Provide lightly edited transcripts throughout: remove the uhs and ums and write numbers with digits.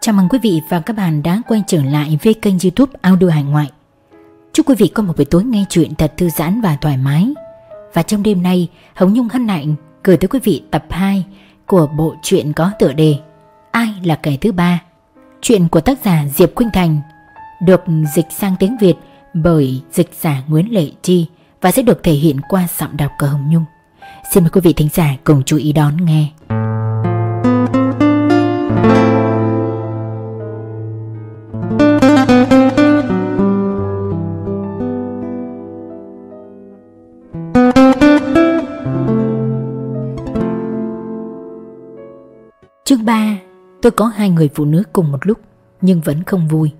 Chào mừng quý vị và các bạn đã quay trở lại với kênh YouTube Audio Hải Ngoại. Chúc quý vị có một buổi tối nghe chuyện thật thư giãn và thoải mái. Và trong đêm nay, Hồng Nhung hân hạnh gửi tới quý vị tập 2 của bộ truyện có tựa đề Ai là kẻ thứ ba. Chuyện của tác giả Diệp Khuynh Thành được dịch sang tiếng Việt bởi dịch giả Nguyễn Lệ Chi và sẽ được thể hiện qua giọng đọc của Hồng Nhung. Xin mời quý vị thính giả cùng chú ý đón nghe. Chương 3. Tôi có hai người phụ nữ cùng một lúc nhưng vẫn không vui.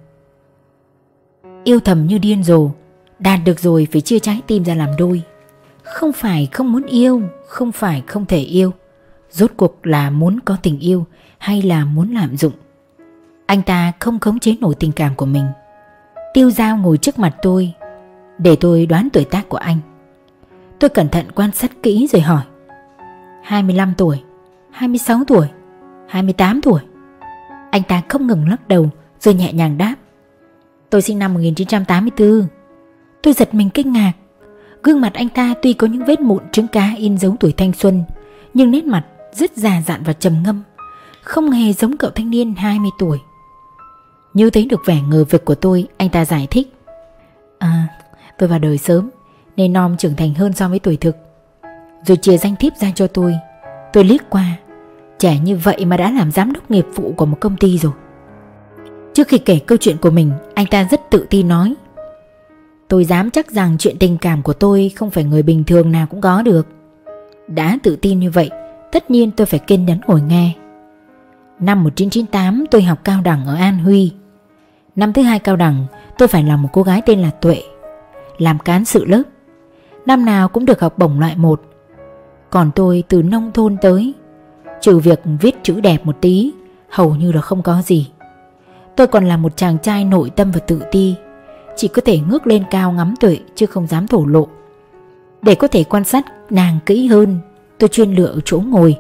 Yêu thầm như điên rồ, đạt được rồi phải chia trái tim ra làm đôi. Không phải không muốn yêu, không phải không thể yêu. Rốt cuộc là muốn có tình yêu hay là muốn lạm dụng? Anh ta không khống chế nổi tình cảm của mình. Tiêu dao ngồi trước mặt tôi để tôi đoán tuổi tác của anh. Tôi cẩn thận quan sát kỹ rồi hỏi: 25 tuổi, 26 tuổi, 28 tuổi. Anh ta không ngừng lắc đầu rồi nhẹ nhàng đáp: Tôi sinh năm 1984. Tôi giật mình kinh ngạc. Gương mặt anh ta tuy có những vết mụn trứng cá in dấu tuổi thanh xuân, nhưng nét mặt rất già dặn và trầm ngâm, không hề giống cậu thanh niên 20 tuổi. Như thấy được vẻ ngờ vực của tôi, anh ta giải thích: Tôi vào đời sớm nên non trưởng thành hơn so với tuổi thực. Rồi chia danh thiếp ra cho tôi. Tôi liếc qua, trẻ như vậy mà đã làm giám đốc nghiệp vụ của một công ty rồi. Trước khi kể câu chuyện của mình, anh ta rất tự tin nói: Tôi dám chắc rằng chuyện tình cảm của tôi không phải người bình thường nào cũng có được. Đã tự tin như vậy, tất nhiên tôi phải kiên nhẫn ngồi nghe. Năm 1998 tôi học cao đẳng ở An Huy. Năm thứ hai cao đẳng tôi phải làm một cô gái tên là Tuệ, làm cán sự lớp. Năm nào cũng được học bổng loại 1. Còn tôi từ nông thôn tới, trừ việc viết chữ đẹp một tí, hầu như là không có gì. Tôi còn là một chàng trai nội tâm và tự ti, chỉ có thể ngước lên cao ngắm Tuệ chứ không dám thổ lộ. Để có thể quan sát nàng kỹ hơn, tôi chuyên lựa chỗ ngồi.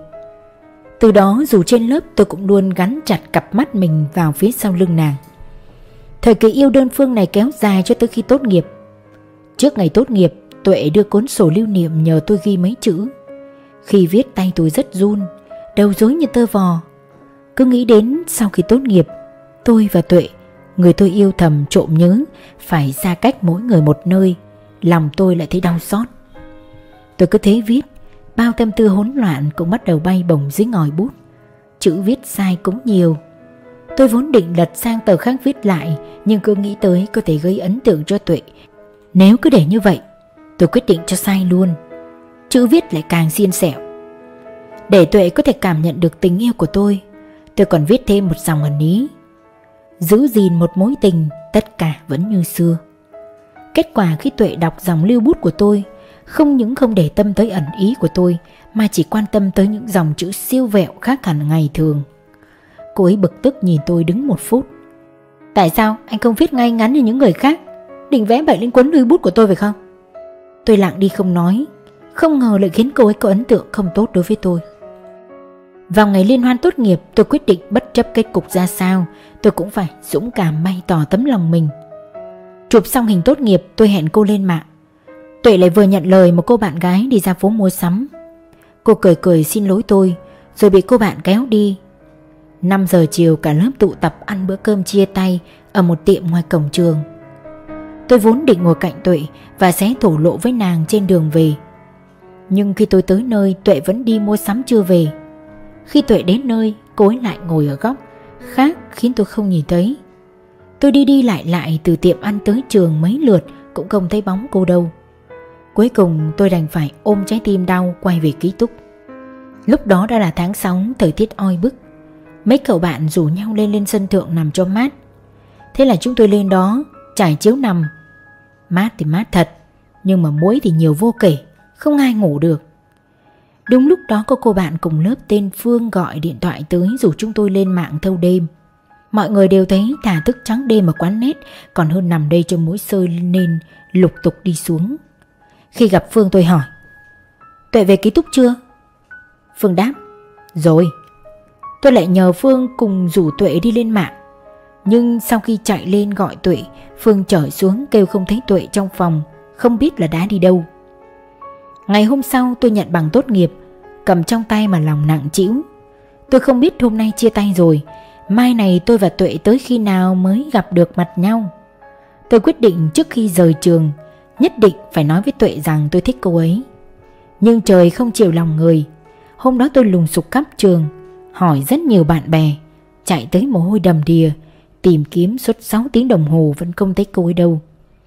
Từ đó dù trên lớp tôi cũng luôn gắn chặt cặp mắt mình vào phía sau lưng nàng. Thời kỳ yêu đơn phương này kéo dài cho tới khi tốt nghiệp. Trước ngày tốt nghiệp, Tuệ đưa cuốn sổ lưu niệm nhờ tôi ghi mấy chữ. Khi viết tay tôi rất run, đầu rối như tơ vò. Cứ nghĩ đến sau khi tốt nghiệp, tôi và Tuệ, người tôi yêu thầm trộm nhớ, phải xa cách mỗi người một nơi, lòng tôi lại thấy đau xót. Tôi cứ thế viết, bao tâm tư hỗn loạn cũng bắt đầu bay bổng dưới ngòi bút. Chữ viết sai cũng nhiều. Tôi vốn định lật sang tờ khác viết lại, nhưng cứ nghĩ tới có thể gây ấn tượng cho Tuệ. Nếu cứ để như vậy, tôi quyết định cho sai luôn. Chữ viết lại càng xiên xẹo. Để Tuệ có thể cảm nhận được tình yêu của tôi còn viết thêm một dòng ẩn ý: Giữ gìn một mối tình, tất cả vẫn như xưa. Kết quả khi Tuệ đọc dòng lưu bút của tôi, không những không để tâm tới ẩn ý của tôi, mà chỉ quan tâm tới những dòng chữ siêu vẹo khác hẳn ngày thường. Cô ấy bực tức nhìn tôi đứng 1 phút. Tại sao anh không viết ngay ngắn như những người khác? Định vẽ bậy lên cuốn lưu bút của tôi phải không? Tôi lặng đi không nói. Không ngờ lại khiến cô ấy có ấn tượng không tốt đối với tôi. Vào ngày liên hoan tốt nghiệp, tôi quyết định bất chấp kết cục ra sao, tôi cũng phải dũng cảm bày tỏ tấm lòng mình. Chụp xong hình tốt nghiệp, tôi hẹn cô lên mạng. Tuệ lại vừa nhận lời một cô bạn gái đi ra phố mua sắm. Cô cười cười xin lỗi tôi, rồi bị cô bạn kéo đi. 5 giờ chiều cả lớp tụ tập ăn bữa cơm chia tay ở một tiệm ngoài cổng trường. Tôi vốn định ngồi cạnh Tuệ và sẽ thổ lộ với nàng trên đường về. Nhưng khi tôi tới nơi, Tuệ vẫn đi mua sắm chưa về. Khi Tuệ đến nơi, cô ấy lại ngồi ở góc khác khiến tôi không nhìn thấy. Tôi đi đi lại lại từ tiệm ăn tới trường mấy lượt cũng không thấy bóng cô đâu. Cuối cùng tôi đành phải ôm trái tim đau quay về ký túc. Lúc đó đã là tháng 6, thời tiết oi bức. Mấy cậu bạn rủ nhau lên sân thượng nằm cho mát. Thế là chúng tôi lên đó trải chiếu nằm. Mát thì mát thật, nhưng mà muỗi thì nhiều vô kể, không ai ngủ được. Đúng lúc đó có cô bạn cùng lớp tên Phương gọi điện thoại tới rủ chúng tôi lên mạng thâu đêm. Mọi người đều thấy thà thức trắng đêm ở quán nét còn hơn nằm đây cho mũi sơi nên lục tục đi xuống. Khi gặp Phương tôi hỏi: Tuệ về ký túc chưa? Phương đáp: Rồi. Tôi lại nhờ Phương cùng rủ Tuệ đi lên mạng. Nhưng sau khi chạy lên gọi Tuệ, Phương trở xuống kêu không thấy Tuệ trong phòng, không biết là đã đi đâu. Ngày hôm sau tôi nhận bằng tốt nghiệp, cầm trong tay mà lòng nặng trĩu. Tôi không biết hôm nay chia tay rồi, mai này tôi và Tuệ tới khi nào mới gặp được mặt nhau. Tôi quyết định trước khi rời trường nhất định phải nói với Tuệ rằng tôi thích cô ấy. Nhưng trời không chiều lòng người. Hôm đó tôi lùng sục khắp trường, hỏi rất nhiều bạn bè, chạy tới mồ hôi đầm đìa, tìm kiếm suốt 6 tiếng đồng hồ vẫn không thấy cô ấy đâu.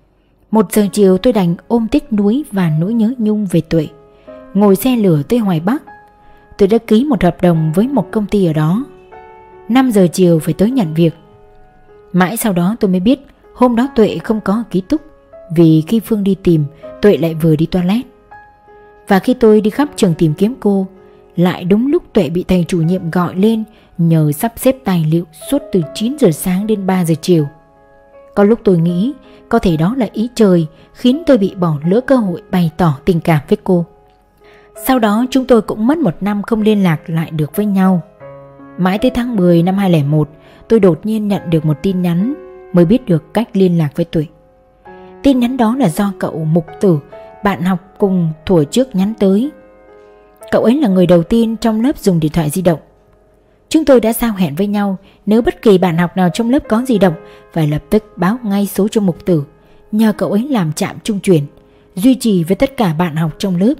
1 giờ chiều tôi đành ôm tiếc nuối và nỗi nhớ nhung về Tuệ, ngồi xe lửa tới Hoài Bắc. Tôi đã ký một hợp đồng với một công ty ở đó. 5 giờ chiều phải tới nhận việc. Mãi sau đó tôi mới biết hôm đó Tuệ không có ở ký túc, vì khi Phương đi tìm, Tuệ lại vừa đi toilet. Và khi tôi đi khắp trường tìm kiếm cô, lại đúng lúc Tuệ bị thầy chủ nhiệm gọi lên nhờ sắp xếp tài liệu suốt từ 9 giờ sáng đến 3 giờ chiều. Có lúc tôi nghĩ có thể đó là ý trời khiến tôi bị bỏ lỡ cơ hội bày tỏ tình cảm với cô. Sau đó chúng tôi cũng mất 1 năm không liên lạc lại được với nhau. Mãi tới tháng 10 năm 2001, tôi đột nhiên nhận được một tin nhắn mới biết được cách liên lạc với Tuệ. Tin nhắn đó là do cậu Mục Tử, bạn học cùng thuở trước nhắn tới. Cậu ấy là người đầu tiên trong lớp dùng điện thoại di động. Chúng tôi đã giao hẹn với nhau, nếu bất kỳ bạn học nào trong lớp có di động phải lập tức báo ngay số cho Mục Tử, nhờ cậu ấy làm trạm trung chuyển, duy trì với tất cả bạn học trong lớp.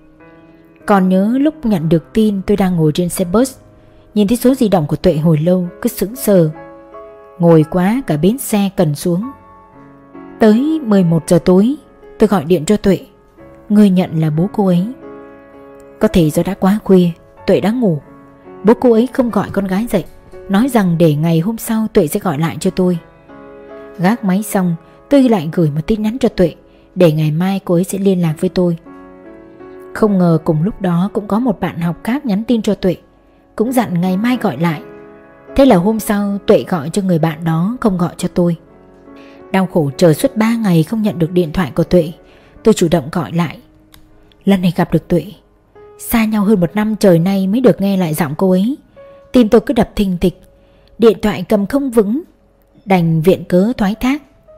Còn nhớ lúc nhận được tin tôi đang ngồi trên xe bus, nhìn thấy số di động của Tuệ hồi lâu cứ sững sờ. Ngồi quá cả bến xe cần xuống. Tới 11 giờ tối tôi gọi điện cho Tuệ. Người nhận là bố cô ấy. Có thể do đã quá khuya, Tuệ đã ngủ. Bố cô ấy không gọi con gái dậy, nói rằng để ngày hôm sau Tuệ sẽ gọi lại cho tôi. Gác máy xong, tôi lại gửi một tin nhắn cho Tuệ để ngày mai cô ấy sẽ liên lạc với tôi. Không ngờ cùng lúc đó cũng có một bạn học khác nhắn tin cho Tuệ, cũng dặn ngày mai gọi lại. Thế là hôm sau Tuệ gọi cho người bạn đó, không gọi cho tôi. Đau khổ chờ suốt 3 ngày không nhận được điện thoại của Tuệ, tôi chủ động gọi lại. Lần này gặp được Tuệ. Xa nhau hơn 1 năm trời nay mới được nghe lại giọng cô ấy. Tim tôi cứ đập thình thịch. Điện thoại cầm không vững, đành viện cớ thoái thác.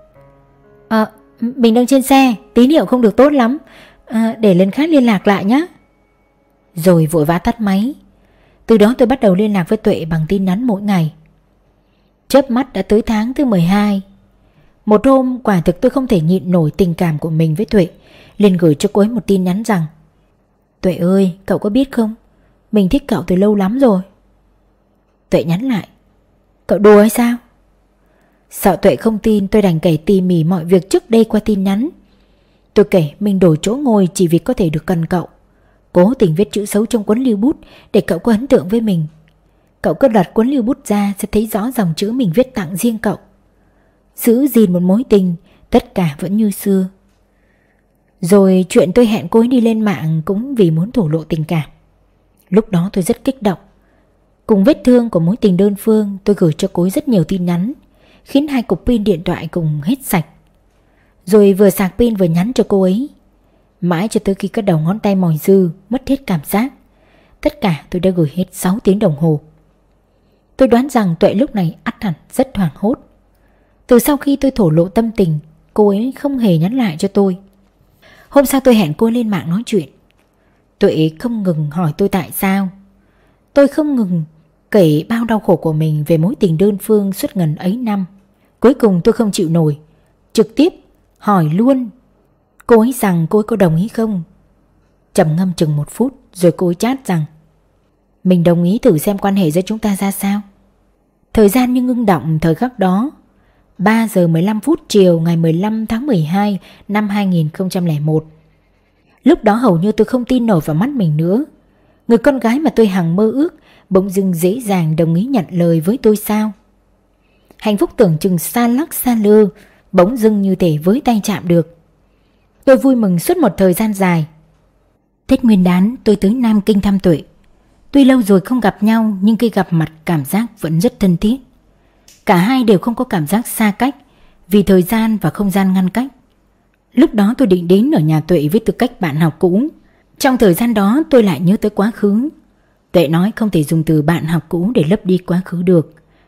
Mình đang trên xe, tín hiệu không được tốt lắm, để lần khác liên lạc lại nhé. Rồi vội vã tắt máy. Từ đó tôi bắt đầu liên lạc với Tuệ bằng tin nhắn mỗi ngày. Chớp mắt đã tới tháng thứ 12. Một hôm quả thực tôi không thể nhịn nổi tình cảm của mình với Tuệ, liền gửi cho cô ấy một tin nhắn rằng: Tuệ ơi, cậu có biết không, mình thích cậu từ lâu lắm rồi. Tuệ nhắn lại: Cậu đùa hay sao? Sợ Tuệ không tin, tôi đành kể tỉ mỉ mọi việc trước đây qua tin nhắn. Tôi kể mình đổi chỗ ngồi chỉ vì có thể được gần cậu, cố tình viết chữ xấu trong cuốn lưu bút để cậu có ấn tượng với mình. Cậu cứ lật cuốn lưu bút ra sẽ thấy rõ dòng chữ mình viết tặng riêng cậu. Giữ gìn một mối tình, tất cả vẫn như xưa. Rồi chuyện tôi hẹn cô ấy đi lên mạng cũng vì muốn thổ lộ tình cảm. Lúc đó tôi rất kích động. Cùng vết thương của mối tình đơn phương, tôi gửi cho cô ấy rất nhiều tin nhắn, khiến 2 cục pin điện thoại cùng hết sạch. Rồi vừa sạc pin vừa nhắn cho cô ấy. Mãi cho tới khi các đầu ngón tay mỏi dư, mất hết cảm giác. Tất cả tôi đã gửi hết 6 tiếng đồng hồ. Tôi đoán rằng Tuệ lúc này ắt hẳn rất hoảng hốt. Từ sau khi tôi thổ lộ tâm tình, cô ấy không hề nhắn lại cho tôi. Hôm sau tôi hẹn cô lên mạng nói chuyện. Tuệ không ngừng hỏi tôi tại sao. Tôi không ngừng kể bao đau khổ của mình về mối tình đơn phương suốt ngần ấy năm. Cuối cùng tôi không chịu nổi, trực tiếp hỏi luôn cô ấy rằng cô ấy có đồng ý không. Trầm ngâm chừng 1 phút rồi cô ấy chát rằng mình đồng ý thử xem quan hệ giữa chúng ta ra sao. Thời gian như ngưng động thời khắc đó. 3 giờ 15 phút chiều ngày 15 tháng 12 năm 2001. Lúc đó hầu như tôi không tin nổi vào mắt mình nữa. Người con gái mà tôi hằng mơ ước bỗng dưng dễ dàng đồng ý nhận lời với tôi sao? Hạnh phúc tưởng chừng xa lắc xa lơ bỗng dưng như thể với tay chạm được. Tôi vui mừng suốt một thời gian dài. Tết Nguyên đán tôi tới Nam Kinh thăm Tuệ. Tuy lâu rồi không gặp nhau nhưng khi gặp mặt cảm giác vẫn rất thân thiết. Cả hai đều không có cảm giác xa cách vì thời gian và không gian ngăn cách. Lúc đó tôi định đến ở nhà Tuệ với tư cách bạn học cũ. Trong thời gian đó tôi lại nhớ tới quá khứ. Tuệ nói không thể dùng từ bạn học cũ để lấp đi quá khứ được,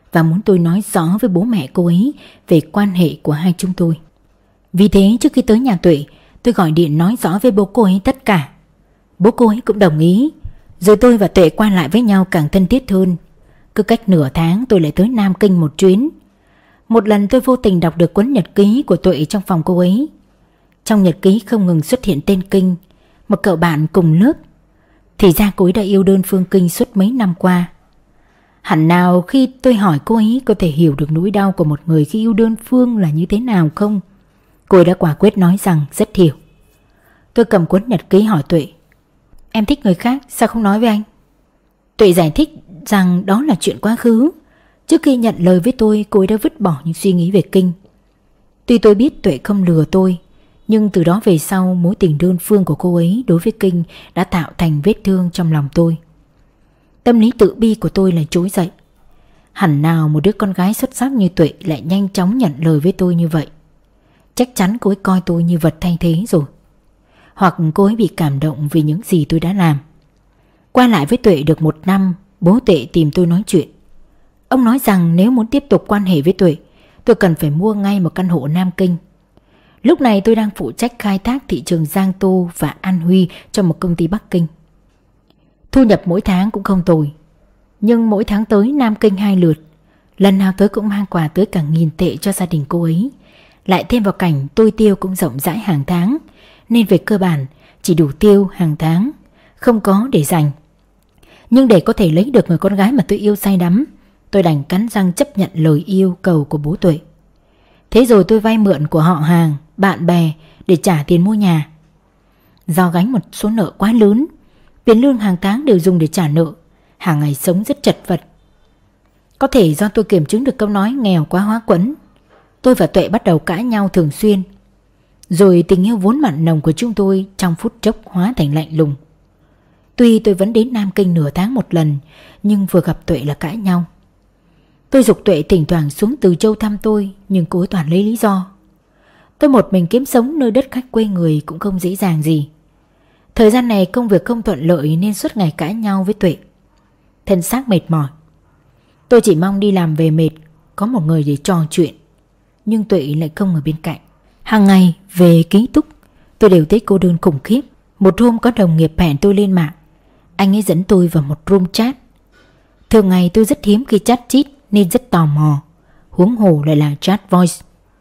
và muốn tôi nói rõ với bố mẹ cô ấy về quan hệ của hai chúng tôi. Vì thế trước khi tới nhà Tuệ, tôi gọi điện nói rõ với bố cô ấy tất cả. Bố cô ấy cũng đồng ý. Rồi tôi và Tuệ qua lại với nhau càng thân thiết hơn. Cứ cách nửa tháng tôi lại tới Nam Kinh một chuyến. Một lần tôi vô tình đọc được cuốn nhật ký của Tuệ trong phòng cô ấy. Trong nhật ký không ngừng xuất hiện tên Kinh, một cậu bạn cùng lớp. Thì ra cô ấy đã yêu đơn phương Kinh suốt mấy năm qua. Hẳn nào khi tôi hỏi cô ấy có thể hiểu được nỗi đau của một người khi yêu đơn phương là như thế nào không, cô ấy đã quả quyết nói rằng rất hiểu. Tôi cầm cuốn nhật ký hỏi Tuệ: "Em thích người khác, sao không nói với anh?" Tuệ giải thích rằng đó là chuyện quá khứ. Trước khi nhận lời với tôi, cô ấy đã vứt bỏ những suy nghĩ về Kinh. Tuy tôi biết Tuệ không lừa tôi, nhưng từ đó về sau, mối tình đơn phương của cô ấy đối với Kinh đã tạo thành vết thương trong lòng tôi. Tâm lý tự bi của tôi lại trỗi dậy. Hẳn nào một đứa con gái xuất sắc như Tuệ lại nhanh chóng nhận lời với tôi như vậy. Chắc chắn cô ấy coi tôi như vật thay thế rồi. Hoặc cô ấy bị cảm động vì những gì tôi đã làm. Qua lại với Tuệ được 1 năm, bố Tuệ tìm tôi nói chuyện. Ông nói rằng nếu muốn tiếp tục quan hệ với Tuệ, tôi cần phải mua ngay một căn hộ Nam Kinh. Lúc này tôi đang phụ trách khai thác thị trường Giang Tô và An Huy cho một công ty Bắc Kinh. Thu nhập mỗi tháng cũng không tồi. Nhưng mỗi tháng tới Nam Kinh 2 lượt, lần nào tới cũng mang quà tới cả 1.000 tệ cho gia đình cô ấy. Lại thêm vào cảnh tôi tiêu cũng rộng rãi hàng tháng, nên về cơ bản chỉ đủ tiêu hàng tháng, không có để dành. Nhưng để có thể lấy được người con gái mà tôi yêu say đắm, tôi đành cắn răng chấp nhận lời yêu cầu của bố Tuệ. Thế rồi tôi vay mượn của họ hàng, bạn bè để trả tiền mua nhà. Do gánh một số nợ quá lớn, tiền lương hàng tháng đều dùng để trả nợ, hàng ngày sống rất chật vật. Có thể do tôi kiểm chứng được câu nói nghèo quá hóa quẫn, tôi và Tuệ bắt đầu cãi nhau thường xuyên. Rồi tình yêu vốn mặn nồng của chúng tôi trong phút chốc hóa thành lạnh lùng. Tuy tôi vẫn đến Nam Kinh nửa tháng một lần, nhưng vừa gặp Tuệ là cãi nhau. Tôi giục Tuệ thỉnh thoảng xuống Từ Châu thăm tôi, nhưng cô ấy toàn lấy lý do. Tôi một mình kiếm sống nơi đất khách quê người cũng không dễ dàng gì. Thời gian này công việc không thuận lợi nên suốt ngày cãi nhau với Tuệ. Thân xác mệt mỏi. Tôi chỉ mong đi làm về mệt, có một người để trò chuyện. Nhưng Tuệ lại không ở bên cạnh. Hàng ngày về ký túc, tôi đều thấy cô đơn khủng khiếp. Một hôm có đồng nghiệp hẹn tôi lên mạng. Anh ấy dẫn tôi vào một room chat. Thường ngày tôi rất hiếm khi chat chít nên rất tò mò, huống hồ lại là chat voice.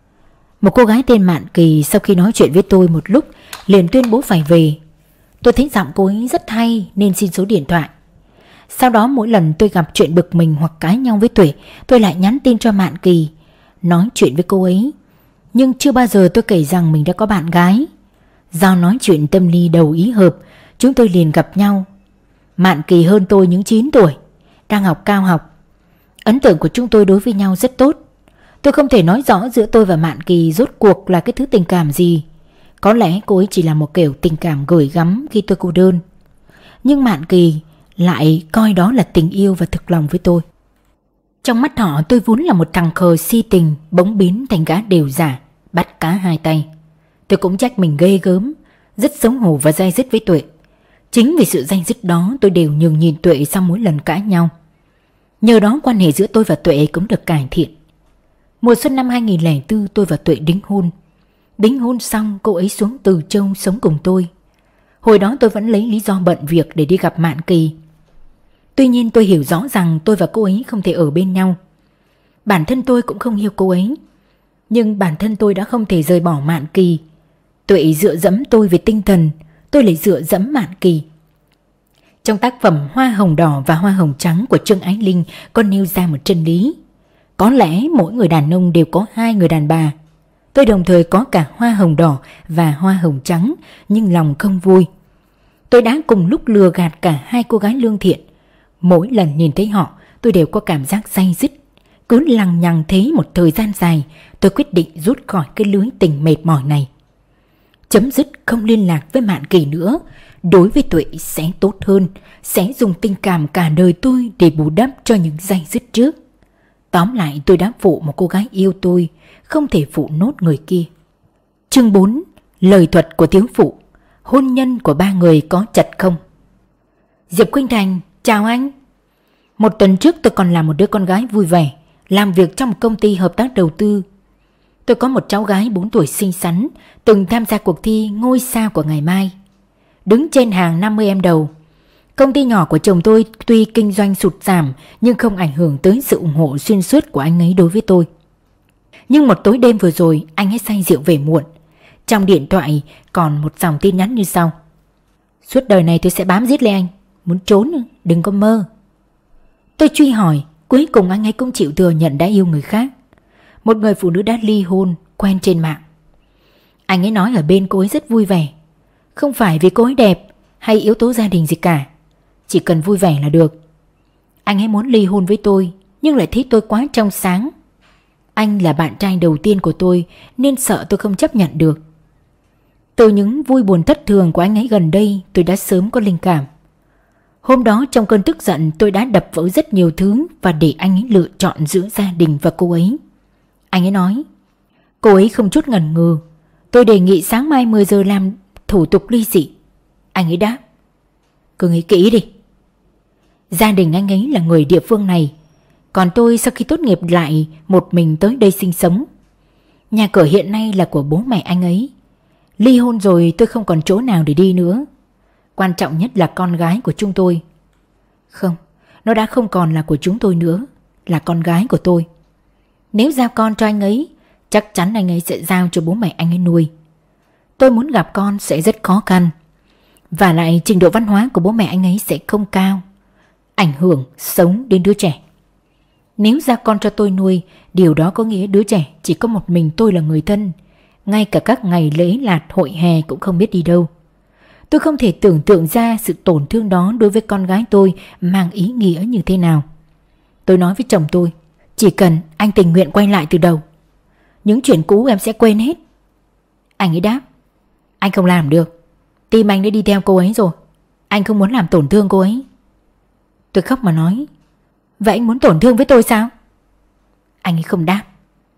Một cô gái tên Mạn Kỳ sau khi nói chuyện với tôi một lúc liền tuyên bố phải về. Tôi thấy giọng cô ấy rất hay nên xin số điện thoại. Sau đó mỗi lần tôi gặp chuyện bực mình hoặc cãi nhau với Tuệ, tôi lại nhắn tin cho Mạn Kỳ, nói chuyện với cô ấy. Nhưng chưa bao giờ tôi kể rằng mình đã có bạn gái. Do nói chuyện tâm lý đầu ý hợp, chúng tôi liền gặp nhau. Mạn Kỳ hơn tôi những 9 tuổi, đang học cao học. Ấn tượng của chúng tôi đối với nhau rất tốt. Tôi không thể nói rõ giữa tôi và Mạn Kỳ rốt cuộc là cái thứ tình cảm gì. Có lẽ cô ấy chỉ là một kiểu tình cảm gửi gắm khi tôi cô đơn. Nhưng Mạn Kỳ lại coi đó là tình yêu và thực lòng với tôi. Trong mắt họ tôi vốn là một thằng khờ si tình, bỗng biến thành gã đều giả, bắt cá hai tay. Tôi cũng trách mình ghê gớm, rất xấu hổ và day dứt với Tuệ. Chính vì sự day dứt đó tôi đều nhường nhìn Tuệ sau mỗi lần cãi nhau. Nhờ đó quan hệ giữa tôi và Tuệ cũng được cải thiện. Mùa xuân năm 2004 tôi và Tuệ đính hôn. Đính hôn xong cô ấy xuống Từ Châu sống cùng tôi. Hồi đó tôi vẫn lấy lý do bận việc để đi gặp Mạn Kỳ. Tuy nhiên tôi hiểu rõ rằng tôi và cô ấy không thể ở bên nhau. Bản thân tôi cũng không yêu cô ấy. Nhưng bản thân tôi đã không thể rời bỏ Mạn Kỳ. Tuệ dựa dẫm tôi về tinh thần, tôi lại dựa dẫm Mạn Kỳ. Trong tác phẩm Hoa Hồng Đỏ và Hoa Hồng Trắng của Trương Ái Linh có nêu ra một chân lý. Có lẽ mỗi người đàn ông đều có 2 người đàn bà. Tôi đồng thời có cả hoa hồng đỏ và hoa hồng trắng, nhưng lòng không vui. Tôi đã cùng lúc lừa gạt cả 2 cô gái lương thiện. Mỗi lần nhìn thấy họ, tôi đều có cảm giác day dứt. Cứ lằng nhằng thế một thời gian dài, tôi quyết định rút khỏi cái lưới tình mệt mỏi này. Chấm dứt không liên lạc với Mạn Kỳ nữa. Đối với Tuệ sẽ tốt hơn, sẽ dùng tình cảm cả đời tôi để bù đắp cho những day dứt trước. Tóm lại tôi đã phụ một cô gái yêu tôi, không thể phụ nốt người kia. Chương 4. Lời thuật của thiếu phụ. Hôn nhân của 3 người có chật không? Diệp Khuynh Thành, chào anh. Một tuần trước tôi còn là một đứa con gái vui vẻ, làm việc trong một công ty hợp tác đầu tư. Tôi có một cháu gái 4 tuổi xinh xắn, từng tham gia cuộc thi Ngôi sao của ngày mai, đứng trên hàng 50 em đầu. Công ty nhỏ của chồng tôi tuy kinh doanh sụt giảm nhưng không ảnh hưởng tới sự ủng hộ xuyên suốt của anh ấy đối với tôi. Nhưng một tối đêm vừa rồi, anh ấy say rượu về muộn. Trong điện thoại còn một dòng tin nhắn như sau: suốt đời này tôi sẽ bám giết lấy anh, muốn trốn đừng có mơ. Tôi truy hỏi, cuối cùng anh ấy cũng chịu thừa nhận đã yêu người khác, một người phụ nữ đã ly hôn, quen trên mạng. Anh ấy nói ở bên cô ấy rất vui vẻ, không phải vì cô ấy đẹp hay yếu tố gia đình gì cả, chỉ cần vui vẻ là được. Anh ấy muốn ly hôn với tôi nhưng lại thấy tôi quá trong sáng. Anh là bạn trai đầu tiên của tôi nên sợ tôi không chấp nhận được. Từ những vui buồn thất thường của anh ấy gần đây, tôi đã sớm có linh cảm. Hôm đó trong cơn tức giận, tôi đã đập vỡ rất nhiều thứ và để anh ấy lựa chọn giữa gia đình và cô ấy. Anh ấy nói, cô ấy không chút ngần ngừ, tôi đề nghị sáng mai 10 giờ làm thủ tục ly dị. Anh ấy đáp, cứ nghĩ kỹ đi. Gia đình anh ấy là người địa phương này, còn tôi sau khi tốt nghiệp lại một mình tới đây sinh sống. Nhà cửa hiện nay là của bố mẹ anh ấy. Ly hôn rồi tôi không còn chỗ nào để đi nữa. Quan trọng nhất là con gái của chúng tôi. Không, nó đã không còn là của chúng tôi nữa, là con gái của tôi. Nếu giao con cho anh ấy, chắc chắn anh ấy sẽ giao cho bố mẹ anh ấy nuôi. Tôi muốn gặp con sẽ rất khó khăn. Và lại trình độ văn hóa của bố mẹ anh ấy sẽ không cao, ảnh hưởng sống đến đứa trẻ. Nếu giao con cho tôi nuôi, điều đó có nghĩa đứa trẻ chỉ có một mình tôi là người thân. Ngay cả các ngày lễ lạt hội hè cũng không biết đi đâu. Tôi không thể tưởng tượng ra sự tổn thương đó đối với con gái tôi mang ý nghĩa như thế nào. Tôi nói với chồng tôi, chỉ cần anh tình nguyện quay lại từ đầu, những chuyện cũ em sẽ quên hết. Anh ấy đáp, anh không làm được. Tim anh đã đi theo cô ấy rồi. Anh không muốn làm tổn thương cô ấy. Tôi khóc mà nói, vậy anh muốn tổn thương với tôi sao? Anh ấy không đáp.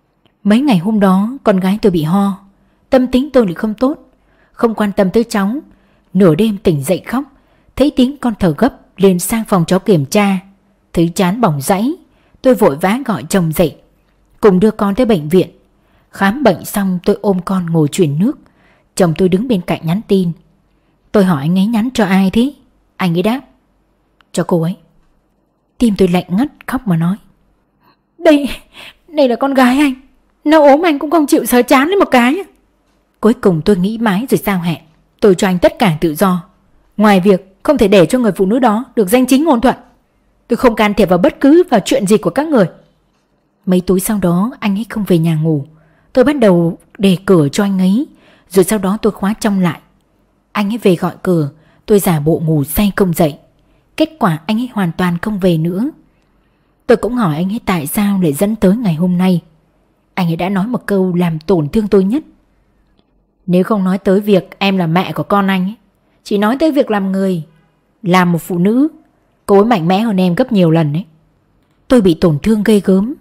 Mấy ngày hôm đó con gái tôi bị ho, tâm tính tôi lại không tốt, không quan tâm tới cháu. Nửa đêm tỉnh dậy khóc, thấy tiếng con thở gấp, lên sang phòng cháu kiểm tra, thấy trán bỏng rãy. Tôi vội vã gọi chồng dậy, cùng đưa con tới bệnh viện. Khám bệnh xong tôi ôm con ngồi chuyển nước. Chồng tôi đứng bên cạnh nhắn tin. Tôi hỏi anh ấy nhắn cho ai thế? Anh ấy đáp, cho cô ấy. Tim tôi lạnh ngắt, khóc mà nói, Đây là con gái anh. Nó ốm anh cũng không chịu sờ chán lên một cái. Cuối cùng tôi nghĩ mãi rồi sao hẹn. Tôi cho anh tất cả tự do, ngoài việc không thể để cho người phụ nữ đó được danh chính ngôn thuận. Tôi không can thiệp vào bất cứ vào chuyện gì của các người. Mấy tối sau đó anh ấy không về nhà ngủ. Tôi bắt đầu đề cửa cho anh ấy, rồi sau đó tôi khóa trong lại. Anh ấy về gọi cửa, tôi giả bộ ngủ say không dậy. Kết quả anh ấy hoàn toàn không về nữa. Tôi cũng hỏi anh ấy tại sao lại dẫn tới ngày hôm nay. Anh ấy đã nói một câu làm tổn thương tôi nhất. Nếu không nói tới việc em là mẹ của con anh ấy, chỉ nói tới việc làm người, làm một phụ nữ, cô ấy mạnh mẽ hơn em gấp nhiều lần ấy. Tôi bị tổn thương ghê gớm.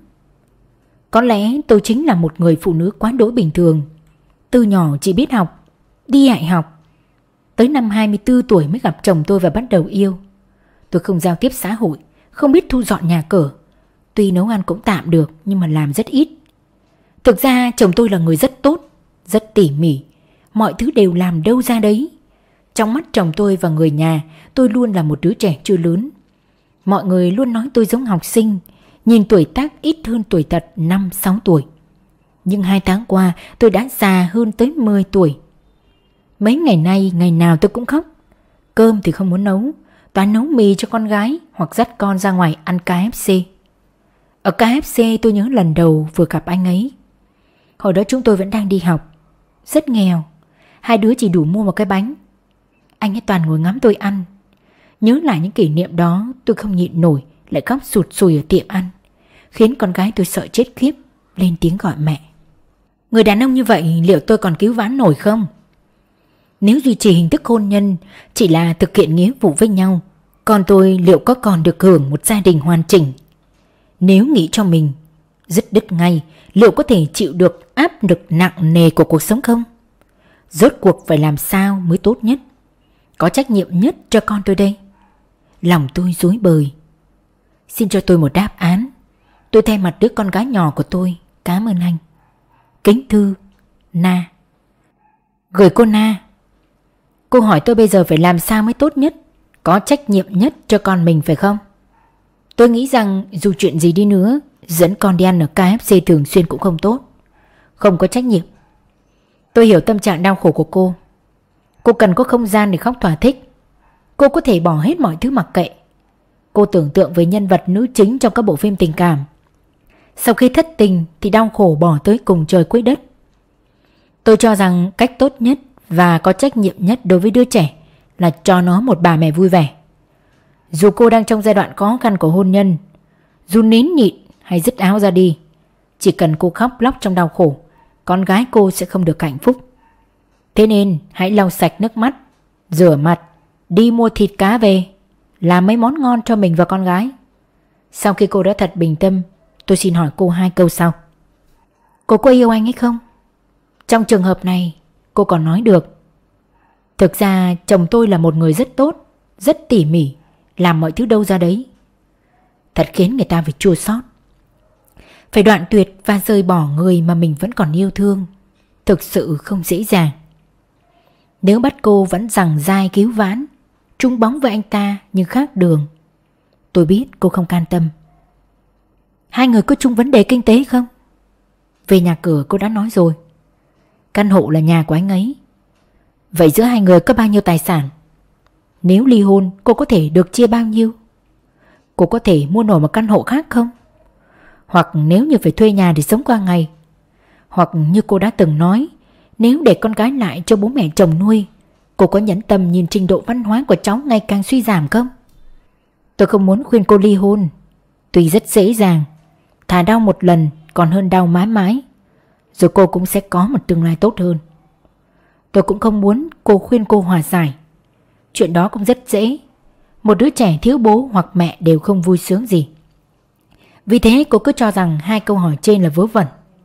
Có lẽ tôi chính là một người phụ nữ quá đỗi bình thường. Từ nhỏ chỉ biết học, đi dạy học. Tới năm 24 tuổi mới gặp chồng tôi và bắt đầu yêu. Tôi không giao tiếp xã hội, không biết thu dọn nhà cửa. Tuy nấu ăn cũng tạm được nhưng mà làm rất ít. Thực ra chồng tôi là người rất tốt, rất tỉ mỉ. Mọi thứ đều làm đâu ra đấy. Trong mắt chồng tôi và người nhà, tôi luôn là một đứa trẻ chưa lớn. Mọi người luôn nói tôi giống học sinh, nhìn tuổi tác ít hơn tuổi thật 5-6 tuổi. Nhưng 2 tháng qua tôi đã già hơn tới 10 tuổi. Mấy ngày nay ngày nào tôi cũng khóc. Cơm thì không muốn nấu, toàn nấu mì cho con gái hoặc dắt con ra ngoài ăn KFC. Ở KFC tôi nhớ lần đầu vừa gặp anh ấy. Hồi đó chúng tôi vẫn đang đi học, rất nghèo. 2 đứa chỉ đủ mua một cái bánh. Anh ấy toàn ngồi ngắm tôi ăn. Nhớ lại những kỷ niệm đó, tôi không nhịn nổi, lại khóc sụt sùi ở tiệm ăn, khiến con gái tôi sợ chết khiếp, lên tiếng gọi mẹ. Người đàn ông như vậy liệu tôi còn cứu vãn nổi không? Nếu duy trì hình thức hôn nhân chỉ là thực hiện nghĩa vụ với nhau, còn tôi liệu có còn được hưởng một gia đình hoàn chỉnh? Nếu nghĩ cho mình dứt đứt ngay, liệu có thể chịu được áp lực nặng nề của cuộc sống không? Rốt cuộc phải làm sao mới tốt nhất, có trách nhiệm nhất cho con tôi đây? Lòng tôi rối bời. Xin cho tôi một đáp án. Tôi thay mặt đứa con gái nhỏ của tôi cảm ơn anh. Kính thư Na. Gửi cô Na. Cô hỏi tôi bây giờ phải làm sao mới tốt nhất, có trách nhiệm nhất cho con mình phải không? Tôi nghĩ rằng dù chuyện gì đi nữa, dẫn con đi ăn ở KFC thường xuyên cũng không tốt, không có trách nhiệm. Tôi hiểu tâm trạng đau khổ của cô. Cô cần có không gian để khóc thỏa thích. Cô có thể bỏ hết mọi thứ mặc kệ. Cô tưởng tượng với nhân vật nữ chính trong các bộ phim tình cảm. Sau khi thất tình thì đau khổ bỏ tới cùng trời cuối đất. Tôi cho rằng cách tốt nhất và có trách nhiệm nhất đối với đứa trẻ là cho nó một bà mẹ vui vẻ. Dù cô đang trong giai đoạn khó khăn của hôn nhân, dù nín nhịn hay dứt áo ra đi, chỉ cần cô khóc lóc trong đau khổ, con gái cô sẽ không được hạnh phúc. Thế nên hãy lau sạch nước mắt, rửa mặt, đi mua thịt cá về, làm mấy món ngon cho mình và con gái. Sau khi cô đã thật bình tâm, tôi xin hỏi cô 2 câu sau. Cô có yêu anh hay không? Trong trường hợp này, cô còn nói được: thực ra chồng tôi là một người rất tốt, rất tỉ mỉ, làm mọi thứ đâu ra đấy. Thật khiến người ta phải chua xót. Phải đoạn tuyệt và rời bỏ người mà mình vẫn còn yêu thương, thực sự không dễ dàng. Nếu bắt cô vẫn giằng dai cứu vãn, chung bóng với anh ta nhưng khác đường, tôi biết cô không can tâm. 2 người có chung vấn đề kinh tế không? Về nhà cửa cô đã nói rồi. Căn hộ là nhà của anh ấy. Vậy giữa 2 người có bao nhiêu tài sản? Nếu ly hôn cô có thể được chia bao nhiêu? Cô có thể mua nổi một căn hộ khác không? Hoặc nếu như phải thuê nhà để sống qua ngày, hoặc như cô đã từng nói, nếu để con gái lại cho bố mẹ chồng nuôi, cô có nhẫn tâm nhìn trình độ văn hóa của cháu ngày càng suy giảm không? Tôi không muốn khuyên cô ly hôn. Tuy rất dễ dàng, thà đau một lần còn hơn đau mãi mãi, rồi cô cũng sẽ có một tương lai tốt hơn. Tôi cũng không muốn cô khuyên cô hòa giải. Chuyện đó cũng rất dễ. Một đứa trẻ thiếu bố hoặc mẹ đều không vui sướng gì. Vì thế cô cứ cho rằng 2 câu hỏi trên là vớ vẩn.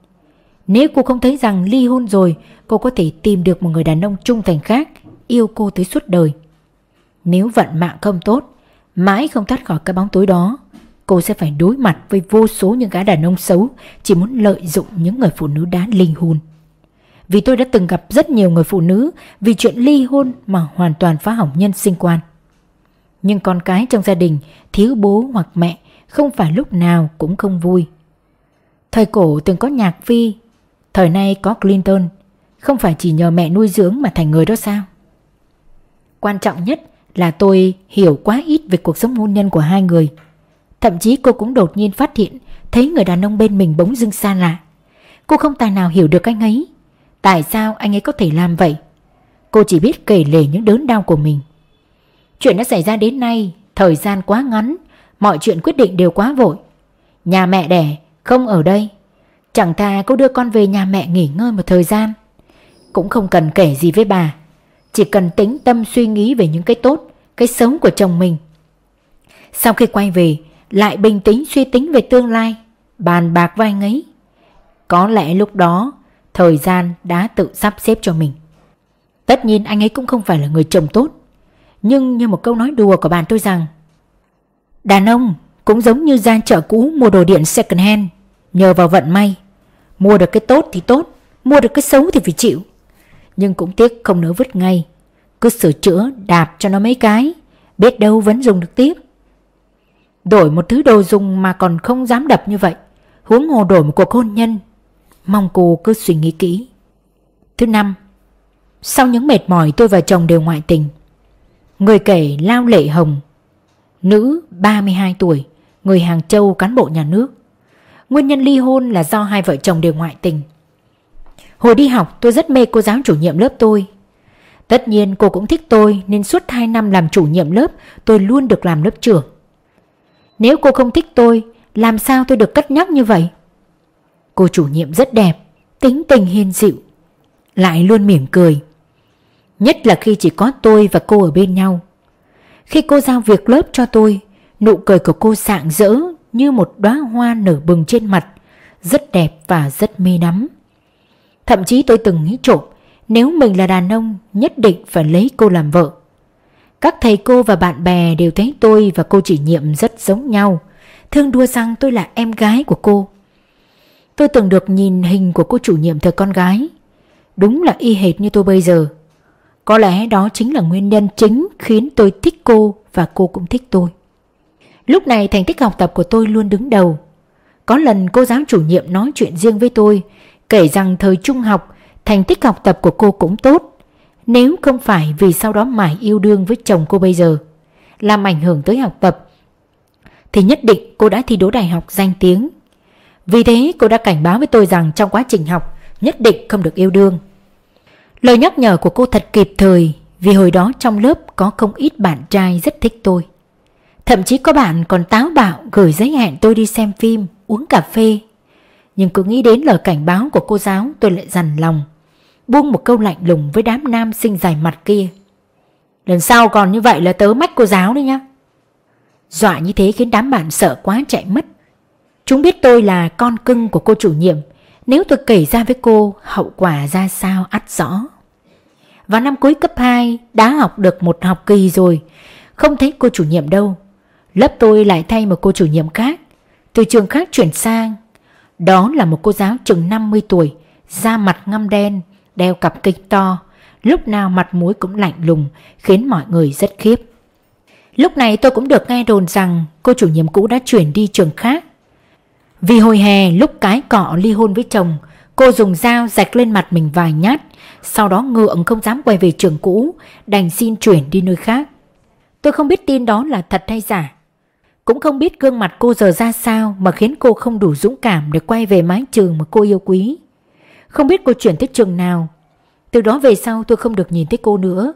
Nếu cô không thấy rằng ly hôn rồi cô có thể tìm được một người đàn ông trung thành khác, yêu cô tới suốt đời. Nếu vận mạng không tốt, mãi không thoát khỏi cái bóng tối đó, cô sẽ phải đối mặt với vô số những gã đàn ông xấu chỉ muốn lợi dụng những người phụ nữ đã ly hôn. Vì tôi đã từng gặp rất nhiều người phụ nữ vì chuyện ly hôn mà hoàn toàn phá hỏng nhân sinh quan. Nhưng con cái trong gia đình thiếu bố hoặc mẹ không phải lúc nào cũng không vui. Thời cổ từng có Nhạc Phi, thời nay có Clinton, không phải chỉ nhờ mẹ nuôi dưỡng mà thành người đó sao? Quan trọng nhất là tôi hiểu quá ít về cuộc sống hôn nhân của 2 người. Thậm chí cô cũng đột nhiên phát hiện thấy người đàn ông bên mình bỗng dưng xa lạ. Cô không tài nào hiểu được anh ấy. Tại sao anh ấy có thể làm vậy? Cô chỉ biết kể lể những đớn đau của mình. Chuyện đã xảy ra đến nay, thời gian quá ngắn, mọi chuyện quyết định đều quá vội. Nhà mẹ đẻ không ở đây, chẳng thà cô đưa con về nhà mẹ nghỉ ngơi một thời gian. Cũng không cần kể gì với bà, chỉ cần tĩnh tâm suy nghĩ về những cái tốt, cái xấu của chồng mình. Sau khi quay về, lại bình tĩnh suy tính về tương lai, bàn bạc với anh ấy. Có lẽ lúc đó thời gian đã tự sắp xếp cho mình. Tất nhiên anh ấy cũng không phải là người chồng tốt, nhưng như một câu nói đùa của bạn tôi rằng đàn ông cũng giống như ra chợ cũ mua đồ điện second hand, nhờ vào vận may. Mua được cái tốt thì tốt, mua được cái xấu thì phải chịu. Nhưng cũng tiếc không nỡ vứt ngay, cứ sửa chữa đạp cho nó mấy cái, biết đâu vẫn dùng được tiếp. Đổi một thứ đồ dùng mà còn không dám đập như vậy, huống hồ đổi một cuộc hôn nhân. Mong cô cứ suy nghĩ kỹ. Thứ 5, sau những mệt mỏi tôi và chồng đều ngoại tình. Người kể Lao Lệ Hồng, nữ 32 tuổi, người Hàng Châu, cán bộ nhà nước. Nguyên nhân ly hôn là do 2 vợ chồng đều ngoại tình. Hồi đi học tôi rất mê cô giáo chủ nhiệm lớp tôi. Tất nhiên cô cũng thích tôi nên suốt 2 năm làm chủ nhiệm lớp tôi luôn được làm lớp trưởng. Nếu cô không thích tôi, làm sao tôi được cất nhắc như vậy? Cô chủ nhiệm rất đẹp, tính tình hiền dịu, lại luôn mỉm cười. Nhất là khi chỉ có tôi và cô ở bên nhau. Khi cô giao việc lớp cho tôi, nụ cười của cô rạng rỡ như một đóa hoa nở bừng trên mặt, rất đẹp và rất mê đắm. Thậm chí tôi từng nghĩ trộm, nếu mình là đàn ông nhất định phải lấy cô làm vợ. Các thầy cô và bạn bè đều thấy tôi và cô chủ nhiệm rất giống nhau, thương đùa rằng tôi là em gái của cô. Tôi từng được nhìn hình của cô chủ nhiệm thời con gái. Đúng là y hệt như tôi bây giờ. Có lẽ đó chính là nguyên nhân chính khiến tôi thích cô và cô cũng thích tôi. Lúc này thành tích học tập của tôi luôn đứng đầu. Có lần cô giáo chủ nhiệm nói chuyện riêng với tôi, kể rằng thời trung học thành tích học tập của cô cũng tốt. Nếu không phải vì sau đó mải yêu đương với chồng cô bây giờ, làm ảnh hưởng tới học tập, thì nhất định cô đã thi đỗ đại học danh tiếng. Vì thế cô đã cảnh báo với tôi rằng trong quá trình học nhất định không được yêu đương. Lời nhắc nhở của cô thật kịp thời, vì hồi đó trong lớp có không ít bạn trai rất thích tôi. Thậm chí có bạn còn táo bạo gửi giấy hẹn tôi đi xem phim, uống cà phê. Nhưng cứ nghĩ đến lời cảnh báo của cô giáo, tôi lại dằn lòng, buông một câu lạnh lùng với đám nam sinh dài mặt kia: lần sau còn như vậy là tớ mách cô giáo đấy nhá. Dọa như thế khiến đám bạn sợ quá chạy mất. Chúng biết tôi là con cưng của cô chủ nhiệm, nếu tôi kể ra với cô, hậu quả ra sao ắt rõ. Vào năm cuối cấp 2 đã học được một học kỳ rồi, không thấy cô chủ nhiệm đâu. Lớp tôi lại thay một cô chủ nhiệm khác, từ trường khác chuyển sang. Đó là một cô giáo chừng 50 tuổi, da mặt ngăm đen, đeo cặp kính to, lúc nào mặt mũi cũng lạnh lùng, khiến mọi người rất khiếp. Lúc này tôi cũng được nghe đồn rằng cô chủ nhiệm cũ đã chuyển đi trường khác. Vì hồi hè lúc cái cọ ly hôn với chồng, cô dùng dao rạch lên mặt mình vài nhát, sau đó ngượng không dám quay về trường cũ, đành xin chuyển đi nơi khác. Tôi không biết tin đó là thật hay giả, cũng không biết gương mặt cô giờ ra sao mà khiến cô không đủ dũng cảm để quay về mái trường mà cô yêu quý. Không biết cô chuyển tới trường nào. Từ đó về sau tôi không được nhìn thấy cô nữa.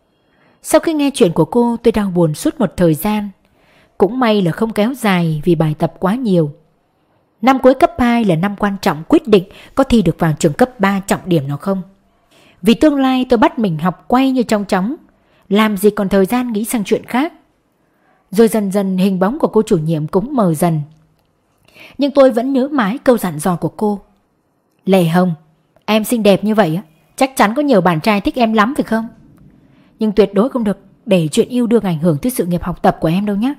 Sau khi nghe chuyện của cô, tôi đau buồn suốt một thời gian. Cũng may là không kéo dài vì bài tập quá nhiều. Năm cuối cấp 2 là năm quan trọng quyết định có thi được vào trường cấp 3 trọng điểm nào không. Vì tương lai tôi bắt mình học quay như trong chóng, làm gì còn thời gian nghĩ sang chuyện khác. Rồi dần dần hình bóng của cô chủ nhiệm cũng mờ dần. Nhưng tôi vẫn nhớ mãi câu dặn dò của cô: Lệ Hồng, em xinh đẹp như vậy chắc chắn có nhiều bạn trai thích em lắm phải không? Nhưng tuyệt đối không được để chuyện yêu đương ảnh hưởng tới sự nghiệp học tập của em đâu nhé.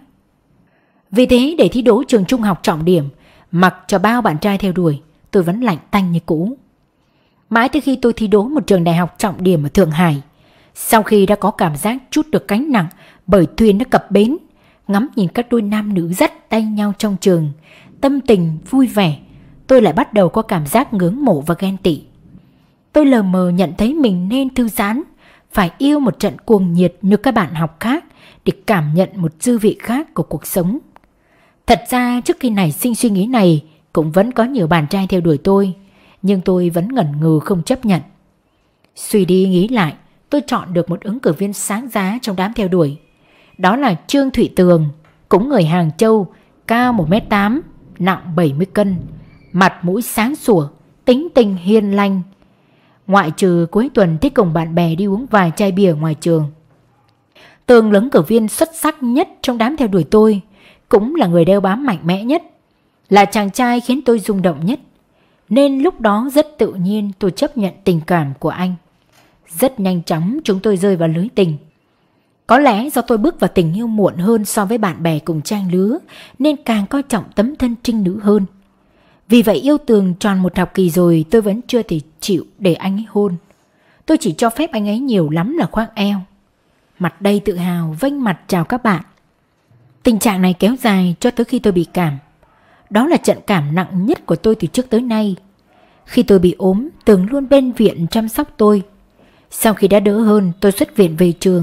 Vì thế để thi đỗ trường trung học trọng điểm, mặc cho bao bạn trai theo đuổi, tôi vẫn lạnh tanh như cũ. Mãi tới khi tôi thi đỗ một trường đại học trọng điểm ở Thượng Hải, sau khi đã có cảm giác trút được gánh nặng bởi thuyền đã cập bến, ngắm nhìn các đôi nam nữ dắt tay nhau trong trường, tâm tình vui vẻ, tôi lại bắt đầu có cảm giác ngưỡng mộ và ghen tị. Tôi lờ mờ nhận thấy mình nên thư giãn, phải yêu một trận cuồng nhiệt như các bạn học khác để cảm nhận một dư vị khác của cuộc sống. Thật ra trước khi nảy sinh suy nghĩ này cũng vẫn có nhiều bạn trai theo đuổi tôi, nhưng tôi vẫn ngẩn ngừ không chấp nhận. Suy đi nghĩ lại, tôi chọn được một ứng cử viên sáng giá trong đám theo đuổi. Đó là Trương Thụy Tường, cũng người Hàng Châu, cao 1m8, nặng 70 cân, mặt mũi sáng sủa, tính tình hiền lành. Ngoại trừ cuối tuần thích cùng bạn bè đi uống vài chai bia ngoài trường. Tường là ứng cử viên xuất sắc nhất trong đám theo đuổi tôi, cũng là người đeo bám mạnh mẽ nhất, là chàng trai khiến tôi rung động nhất. Nên lúc đó rất tự nhiên tôi chấp nhận tình cảm của anh. Rất nhanh chóng chúng tôi rơi vào lưới tình. Có lẽ do tôi bước vào tình yêu muộn hơn so với bạn bè cùng trang lứa, nên càng coi trọng tấm thân trinh nữ hơn. Vì vậy yêu Tường tròn một học kỳ rồi tôi vẫn chưa thể chịu để anh ấy hôn. Tôi chỉ cho phép anh ấy nhiều lắm là khoác eo, mặt đầy tự hào vênh mặt chào các bạn. Tình trạng này kéo dài cho tới khi tôi bị cảm. Đó là trận cảm nặng nhất của tôi từ trước tới nay. Khi tôi bị ốm, Tường luôn bên viện chăm sóc tôi. Sau khi đã đỡ hơn, tôi xuất viện về trường.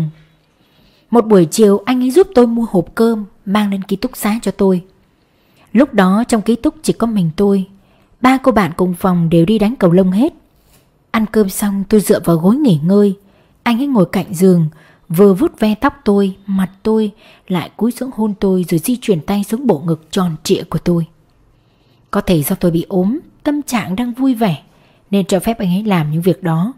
Một buổi chiều anh ấy giúp tôi mua hộp cơm mang lên ký túc xá cho tôi. Lúc đó trong ký túc chỉ có mình tôi. 3 cô bạn cùng phòng đều đi đánh cầu lông hết. Ăn cơm xong tôi dựa vào gối nghỉ ngơi. Anh ấy ngồi cạnh giường, vừa vuốt ve tóc tôi, mặt tôi, lại cúi xuống hôn tôi rồi di chuyển tay xuống bộ ngực tròn trịa của tôi. Có thể do tôi bị ốm, tâm trạng đang vui vẻ nên cho phép anh ấy làm những việc đó.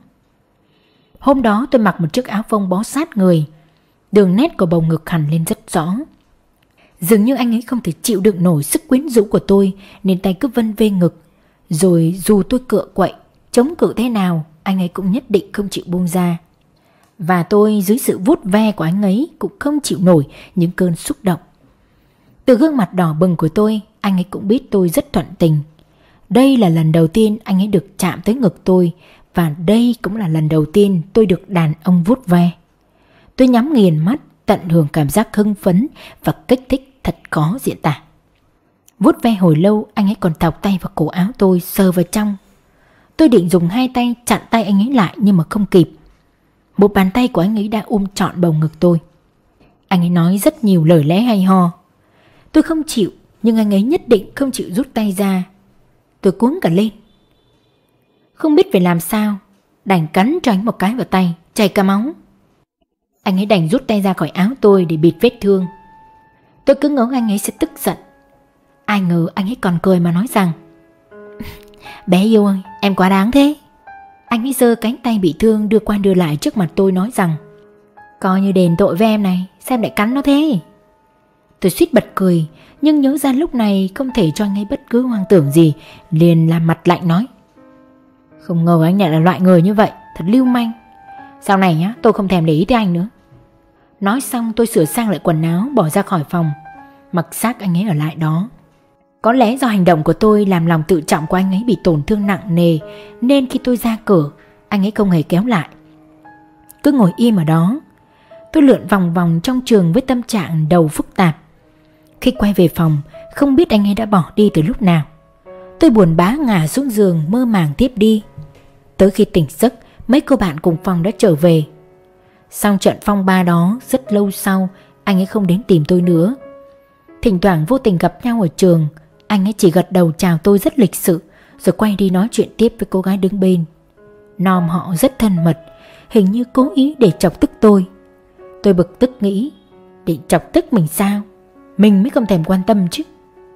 Hôm đó tôi mặc một chiếc áo phông bó sát người, đường nét của bầu ngực hằn lên rất rõ. Dường như anh ấy không thể chịu đựng nổi sức quyến rũ của tôi nên tay cứ vân vê ngực. Rồi dù tôi cựa quậy, chống cự thế nào, anh ấy cũng nhất định không chịu buông ra. Và tôi dưới sự vuốt ve của anh ấy cũng không chịu nổi những cơn xúc động. Từ gương mặt đỏ bừng của tôi, anh ấy cũng biết tôi rất thuận tình. Đây là lần đầu tiên anh ấy được chạm tới ngực tôi, và đây cũng là lần đầu tiên tôi được đàn ông vuốt ve. Tôi nhắm nghiền mắt, tận hưởng cảm giác hưng phấn và kích thích thật khó diễn tả. Vuốt ve hồi lâu, anh ấy còn thọc tay vào cổ áo tôi, sờ vào trong. Tôi định dùng hai tay chặn tay anh ấy lại nhưng mà không kịp. Một bàn tay của anh ấy đã ôm trọn bầu ngực tôi. Anh ấy nói rất nhiều lời lẽ hay ho. Tôi không chịu, nhưng anh ấy nhất định không chịu rút tay ra. Tôi cuống cả lên. Không biết phải làm sao, đành cắn cho anh một cái vào tay, chảy cả máu. Anh ấy đành rút tay ra khỏi áo tôi để bịt vết thương. Tôi cứ ngỡ anh ấy sẽ tức giận. Ai ngờ anh ấy còn cười mà nói rằng: Bé yêu ơi, em quá đáng thế. Anh ấy giơ cánh tay bị thương đưa qua đưa lại trước mặt tôi nói rằng: Coi như đền tội với em này, sao em lại cắn nó thế? Tôi suýt bật cười, nhưng nhớ ra lúc này không thể cho anh ấy bất cứ hoang tưởng gì, liền làm mặt lạnh nói: Không ngờ anh lại là loại người như vậy, thật lưu manh. Sau này nhá, tôi không thèm để ý tới anh nữa. Nói xong tôi sửa sang lại quần áo, bỏ ra khỏi phòng, mặc xác anh ấy ở lại đó. Có lẽ do hành động của tôi làm lòng tự trọng của anh ấy bị tổn thương nặng nề, nên khi tôi ra cửa, anh ấy không hề kéo lại, cứ ngồi im ở đó. Tôi lượn vòng vòng trong trường với tâm trạng đầu phức tạp. Khi quay về phòng, không biết anh ấy đã bỏ đi từ lúc nào. Tôi buồn bã ngả xuống giường mơ màng tiếp đi. Tới khi tỉnh giấc, mấy cô bạn cùng phòng đã trở về. Sau trận phong ba đó, rất lâu sau, anh ấy không đến tìm tôi nữa. Thỉnh thoảng vô tình gặp nhau ở trường, anh ấy chỉ gật đầu chào tôi rất lịch sự, rồi quay đi nói chuyện tiếp với cô gái đứng bên. Nom họ rất thân mật, hình như cố ý để chọc tức tôi. Tôi bực tức nghĩ, định chọc tức mình sao? Mình mới không thèm quan tâm chứ.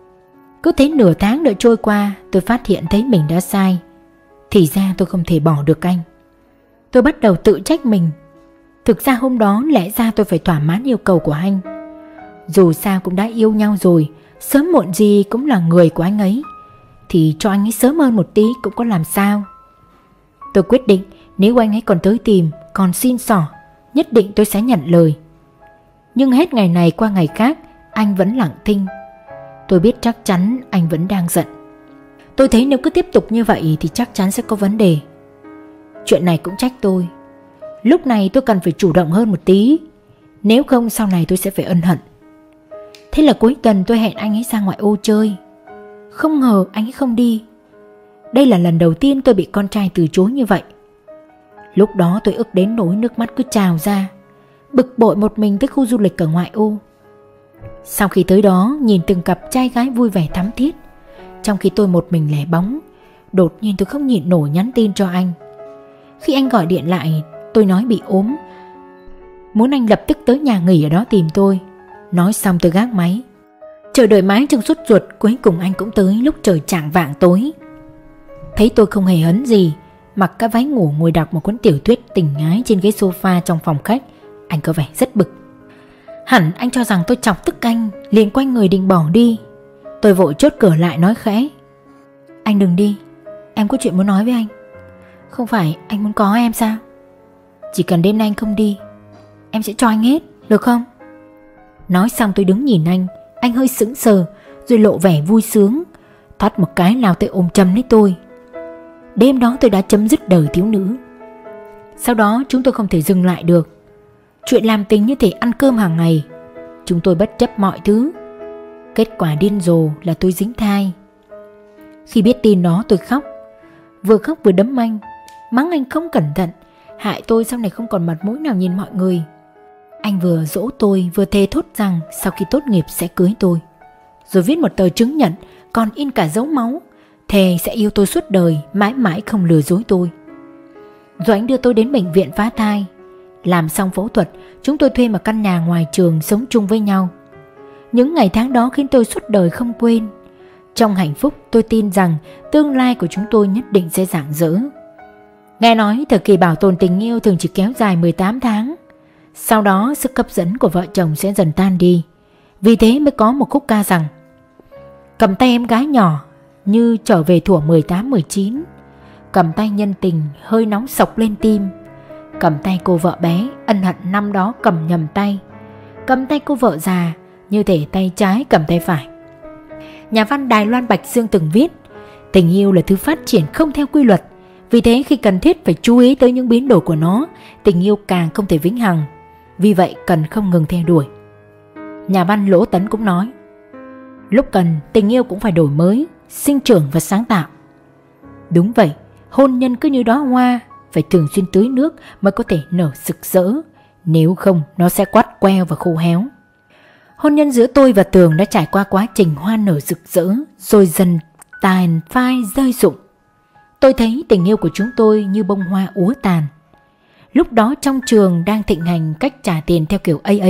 Cứ thế nửa tháng đợi trôi qua, tôi phát hiện thấy mình đã sai. Thì ra tôi không thể bỏ được anh. Tôi bắt đầu tự trách mình. Thực ra hôm đó lẽ ra tôi phải thỏa mãn yêu cầu của anh. Dù sao cũng đã yêu nhau rồi, sớm muộn gì cũng là người của anh ấy, thì cho anh ấy sớm hơn một tí cũng có làm sao. Tôi quyết định nếu anh ấy còn tới tìm, còn xin xỏ, nhất định tôi sẽ nhận lời. Nhưng hết ngày này qua ngày khác, anh vẫn lặng thinh. Tôi biết chắc chắn anh vẫn đang giận. Tôi thấy nếu cứ tiếp tục như vậy thì chắc chắn sẽ có vấn đề. Chuyện này cũng trách tôi. Lúc này tôi cần phải chủ động hơn một tí, nếu không sau này tôi sẽ phải ân hận. Thế là cuối tuần tôi hẹn anh ấy ra ngoại ô chơi. Không ngờ anh ấy không đi. Đây là lần đầu tiên tôi bị con trai từ chối như vậy. Lúc đó tôi ức đến nỗi nước mắt cứ trào ra, bực bội một mình tới khu du lịch ở ngoại ô. Sau khi tới đó nhìn từng cặp trai gái vui vẻ thắm thiết, trong khi tôi một mình lẻ bóng, đột nhiên tôi không nhịn nổi nhắn tin cho anh. Khi anh gọi điện lại, tôi nói bị ốm, muốn anh lập tức tới nhà nghỉ ở đó tìm tôi. Nói xong tôi gác máy. Chờ đợi mãi trong sốt ruột, cuối cùng anh cũng tới lúc trời chạng vạng tối. Thấy tôi không hề hấn gì, mặc cái váy ngủ ngồi đọc một cuốn tiểu thuyết tình ái trên ghế sofa trong phòng khách, anh có vẻ rất bực. Hẳn anh cho rằng tôi chọc tức anh, liền quay người định bỏ đi. Tôi vội chốt cửa lại nói khẽ: Anh đừng đi, em có chuyện muốn nói với anh. Không phải anh muốn có em sao? Chỉ cần đêm nay anh không đi, em sẽ cho anh hết, được không? Nói xong tôi đứng nhìn anh hơi sững sờ, rồi lộ vẻ vui sướng, thoát một cái lao tới ôm chầm lấy tôi. Đêm đó tôi đã chấm dứt đời thiếu nữ. Sau đó chúng tôi không thể dừng lại được. Chuyện làm tình như thể ăn cơm hàng ngày. Chúng tôi bất chấp mọi thứ. Kết quả điên rồ là tôi dính thai. Khi biết tin đó tôi khóc. Vừa khóc vừa đấm anh, mắng anh không cẩn thận, hại tôi sau này không còn mặt mũi nào nhìn mọi người. Anh vừa dỗ tôi vừa thề thốt rằng sau khi tốt nghiệp sẽ cưới tôi, rồi viết một tờ chứng nhận còn in cả dấu máu, thề sẽ yêu tôi suốt đời, mãi mãi không lừa dối tôi. Rồi anh đưa tôi đến bệnh viện phá thai. Làm xong phẫu thuật, chúng tôi thuê một căn nhà ngoài trường sống chung với nhau. Những ngày tháng đó khiến tôi suốt đời không quên. Trong hạnh phúc tôi tin rằng tương lai của chúng tôi nhất định sẽ rạng rỡ. Nghe nói thời kỳ bảo tồn tình yêu thường chỉ kéo dài 18 tháng. Sau đó sức hấp dẫn của vợ chồng sẽ dần tan đi. Vì thế mới có một khúc ca rằng: cầm tay em gái nhỏ như trở về thuở 18-19, cầm tay nhân tình hơi nóng sộc lên tim, cầm tay cô vợ bé ân hận năm đó cầm nhầm tay, cầm tay cô vợ già như thể tay trái cầm tay phải. Nhà văn Đài Loan Bạch Dương từng viết, tình yêu là thứ phát triển không theo quy luật, vì thế khi cần thiết phải chú ý tới những biến đổi của nó, tình yêu càng không thể vĩnh hằng, vì vậy cần không ngừng theo đuổi. Nhà văn Lỗ Tấn cũng nói, lúc cần tình yêu cũng phải đổi mới, sinh trưởng và sáng tạo. Đúng vậy, hôn nhân cứ như đóa hoa, phải thường xuyên tưới nước mới có thể nở rực rỡ, nếu không nó sẽ quắt queo và khô héo. Hôn nhân giữa tôi và Tường đã trải qua quá trình hoa nở rực rỡ, rồi dần tàn phai rơi rụng. Tôi thấy tình yêu của chúng tôi như bông hoa úa tàn. Lúc đó trong trường đang thịnh hành cách trả tiền theo kiểu AA.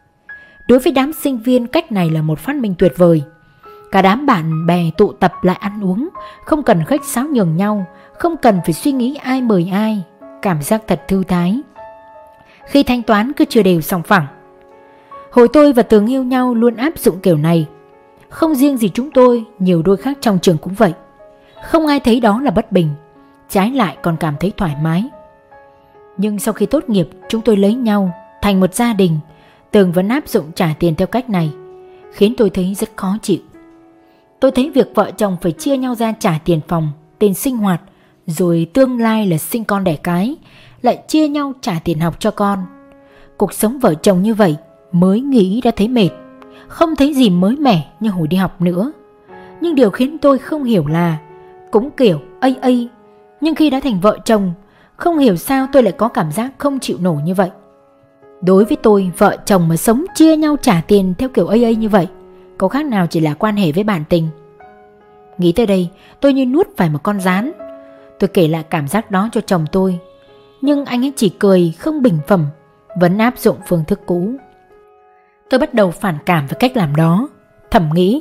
Đối với đám sinh viên, cách này là một phát minh tuyệt vời. Cả đám bạn bè tụ tập lại ăn uống, không cần khách sáo nhường nhau, không cần phải suy nghĩ ai mời ai, cảm giác thật thư thái. Khi thanh toán cứ chia đều sòng phẳng. Hồi tôi và Tường yêu nhau luôn áp dụng kiểu này. Không riêng gì chúng tôi, nhiều đôi khác trong trường cũng vậy. Không ai thấy đó là bất bình, trái lại còn cảm thấy thoải mái. Nhưng sau khi tốt nghiệp, chúng tôi lấy nhau thành một gia đình. Tường vẫn áp dụng trả tiền theo cách này, khiến tôi thấy rất khó chịu. Tôi thấy việc vợ chồng phải chia nhau ra trả tiền phòng, tiền sinh hoạt, rồi tương lai là sinh con đẻ cái, lại chia nhau trả tiền học cho con. Cuộc sống vợ chồng như vậy mới nghĩ đã thấy mệt, không thấy gì mới mẻ như hồi đi học nữa. Nhưng điều khiến tôi không hiểu là cũng kiểu AA, nhưng khi đã thành vợ chồng, không hiểu sao tôi lại có cảm giác không chịu nổi như vậy. Đối với tôi, vợ chồng mà sống chia nhau trả tiền theo kiểu AA như vậy có khác nào chỉ là quan hệ với bạn tình. Nghĩ tới đây, tôi như nuốt phải một con gián. Tôi kể lại cảm giác đó cho chồng tôi, nhưng anh ấy chỉ cười không bình phẩm, vẫn áp dụng phương thức cũ. Tôi bắt đầu phản cảm với cách làm đó, thầm nghĩ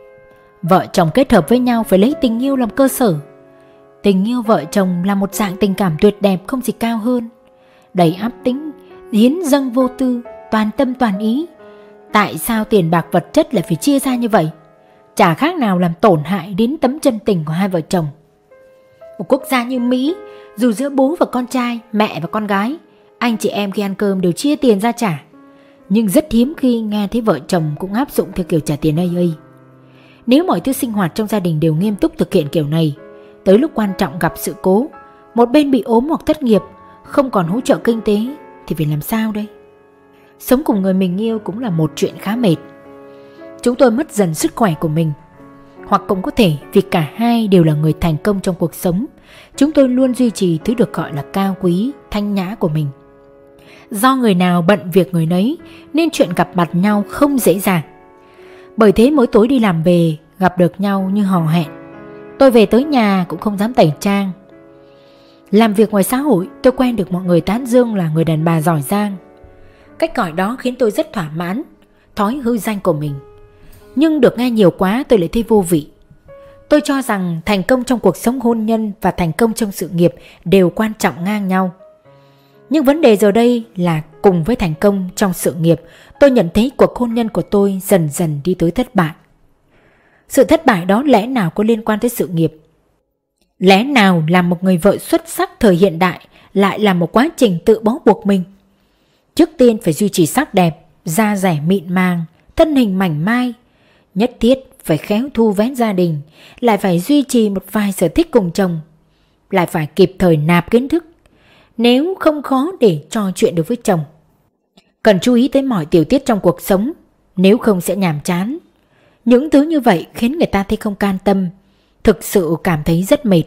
vợ chồng kết hợp với nhau phải lấy tình yêu làm cơ sở. Tình yêu vợ chồng là một dạng tình cảm tuyệt đẹp không gì cao hơn, đầy áp tính, hiến dâng vô tư, toàn tâm toàn ý. Tại sao tiền bạc vật chất lại phải chia ra như vậy? Chả khác nào làm tổn hại đến tấm chân tình của hai vợ chồng. Một quốc gia như Mỹ, dù giữa bố và con trai, mẹ và con gái, anh chị em khi ăn cơm đều chia tiền ra trả, nhưng rất hiếm khi nghe thấy vợ chồng cũng áp dụng theo kiểu trả tiền AA. Nếu mọi thứ sinh hoạt trong gia đình đều nghiêm túc thực hiện kiểu này, tới lúc quan trọng gặp sự cố, một bên bị ốm hoặc thất nghiệp, không còn hỗ trợ kinh tế, thì phải làm sao đây? Sống cùng người mình yêu cũng là một chuyện khá mệt. Chúng tôi mất dần sức khỏe của mình. Hoặc cũng có thể vì cả hai đều là người thành công trong cuộc sống, chúng tôi luôn duy trì thứ được gọi là cao quý, thanh nhã của mình. Do người nào bận việc người nấy nên chuyện gặp mặt nhau không dễ dàng. Bởi thế mỗi tối đi làm về gặp được nhau như hò hẹn. Tôi về tới nhà cũng không dám tẩy trang. Làm việc ngoài xã hội, tôi quen được mọi người tán dương là người đàn bà giỏi giang. Cách gọi đó khiến tôi rất thỏa mãn, thói hư danh của mình. Nhưng được nghe nhiều quá tôi lại thấy vô vị. Tôi cho rằng thành công trong cuộc sống hôn nhân và thành công trong sự nghiệp đều quan trọng ngang nhau. Nhưng vấn đề giờ đây là cùng với thành công trong sự nghiệp, tôi nhận thấy cuộc hôn nhân của tôi dần dần đi tới thất bại. Sự thất bại đó lẽ nào có liên quan tới sự nghiệp? Lẽ nào làm một người vợ xuất sắc thời hiện đại lại là một quá trình tự bó buộc mình? Trước tiên phải duy trì sắc đẹp, da dẻ mịn màng, thân hình mảnh mai. Nhất thiết phải khéo thu vén gia đình, lại phải duy trì một vài sở thích cùng chồng, lại phải kịp thời nạp kiến thức, nếu không khó để trò chuyện được với chồng. Cần chú ý tới mọi tiểu tiết trong cuộc sống, nếu không sẽ nhàm chán. Những thứ như vậy khiến người ta thấy không can tâm, thực sự cảm thấy rất mệt.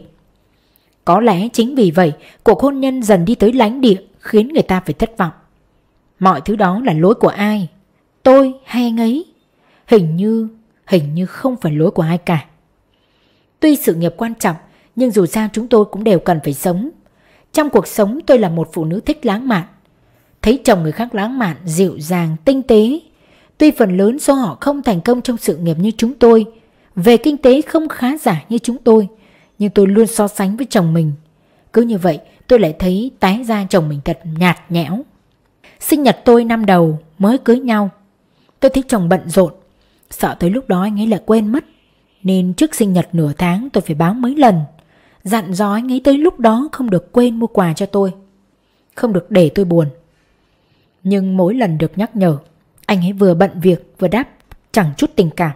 Có lẽ chính vì vậy cuộc hôn nhân dần đi tới lãnh địa, khiến người ta phải thất vọng. Mọi thứ đó là lỗi của ai? Tôi hay anh ấy? Hình như không phải lỗi của ai cả. Tuy sự nghiệp quan trọng, nhưng dù sao chúng tôi cũng đều cần phải sống. Trong cuộc sống tôi là một phụ nữ thích lãng mạn. Thấy chồng người khác lãng mạn, dịu dàng, tinh tế. Tuy phần lớn số họ không thành công trong sự nghiệp như chúng tôi, về kinh tế không khá giả như chúng tôi, nhưng tôi luôn so sánh với chồng mình. Cứ như vậy tôi lại thấy tái ra chồng mình thật nhạt nhẽo. Sinh nhật tôi năm đầu mới cưới nhau, tôi thấy chồng bận rộn, sợ tới lúc đó anh ấy lại quên mất, nên trước sinh nhật nửa tháng tôi phải báo mấy lần, dặn dò anh ấy tới lúc đó không được quên mua quà cho tôi, không được để tôi buồn. Nhưng mỗi lần được nhắc nhở, anh ấy vừa bận việc vừa đáp chẳng chút tình cảm.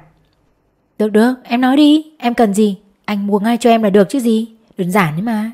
Được, em nói đi, em cần gì? Anh mua ngay cho em là được chứ gì, đơn giản đấy mà.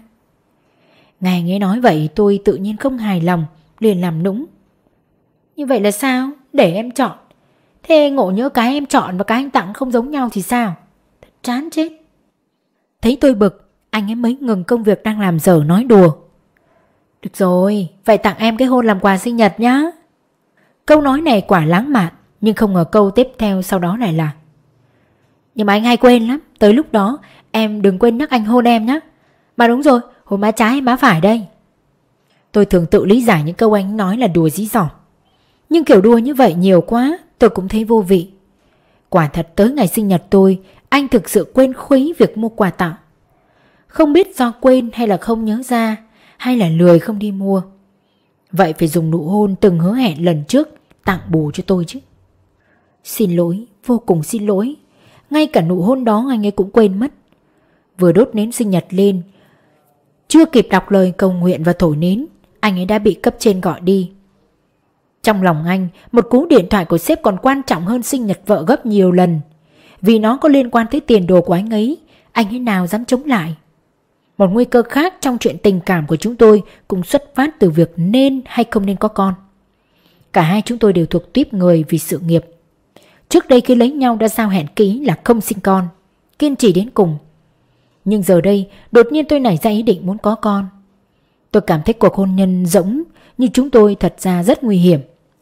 Nghe anh ấy nói vậy tôi tự nhiên không hài lòng, liền làm nũng. Như vậy là sao? Để em chọn. Thế ngộ nhỡ cái em chọn và cái anh tặng không giống nhau thì sao? Thật chán chết. Thấy tôi bực, anh ấy mới ngừng công việc đang làm dở nói đùa. Được rồi, vậy tặng em cái hôn làm quà sinh nhật nhá. Câu nói này quả lãng mạn, nhưng không ngờ câu tiếp theo sau đó lại là: nhưng mà anh hay quên lắm, tới lúc đó em đừng quên nhắc anh hôn em nhé. Mà đúng rồi, hôn má trái má phải đây. Tôi thường tự lý giải những câu anh nói là đùa dí dỏm, nhưng kiểu đùa như vậy nhiều quá tôi cũng thấy vô vị. Quả thật tới ngày sinh nhật tôi, anh thực sự quên khuấy việc mua quà tặng. Không biết do quên hay là không nhớ ra, hay là lười không đi mua. Vậy phải dùng nụ hôn từng hứa hẹn lần trước tặng bù cho tôi chứ. Xin lỗi, vô cùng xin lỗi. Ngay cả nụ hôn đó anh ấy cũng quên mất. Vừa đốt nến sinh nhật lên, chưa kịp đọc lời cầu nguyện và thổi nến, anh ấy đã bị cấp trên gọi đi. Trong lòng anh, một cú điện thoại của sếp còn quan trọng hơn sinh nhật vợ gấp nhiều lần. Vì nó có liên quan tới tiền đồ của anh ấy nào dám chống lại. Một nguy cơ khác trong chuyện tình cảm của chúng tôi cũng xuất phát từ việc nên hay không nên có con. Cả hai chúng tôi đều thuộc tuýp người vì sự nghiệp. Trước đây khi lấy nhau đã giao hẹn ký là không sinh con, kiên trì đến cùng. Nhưng giờ đây đột nhiên tôi nảy ra ý định muốn có con. Tôi cảm thấy cuộc hôn nhân rỗng như chúng tôi thật ra rất nguy hiểm.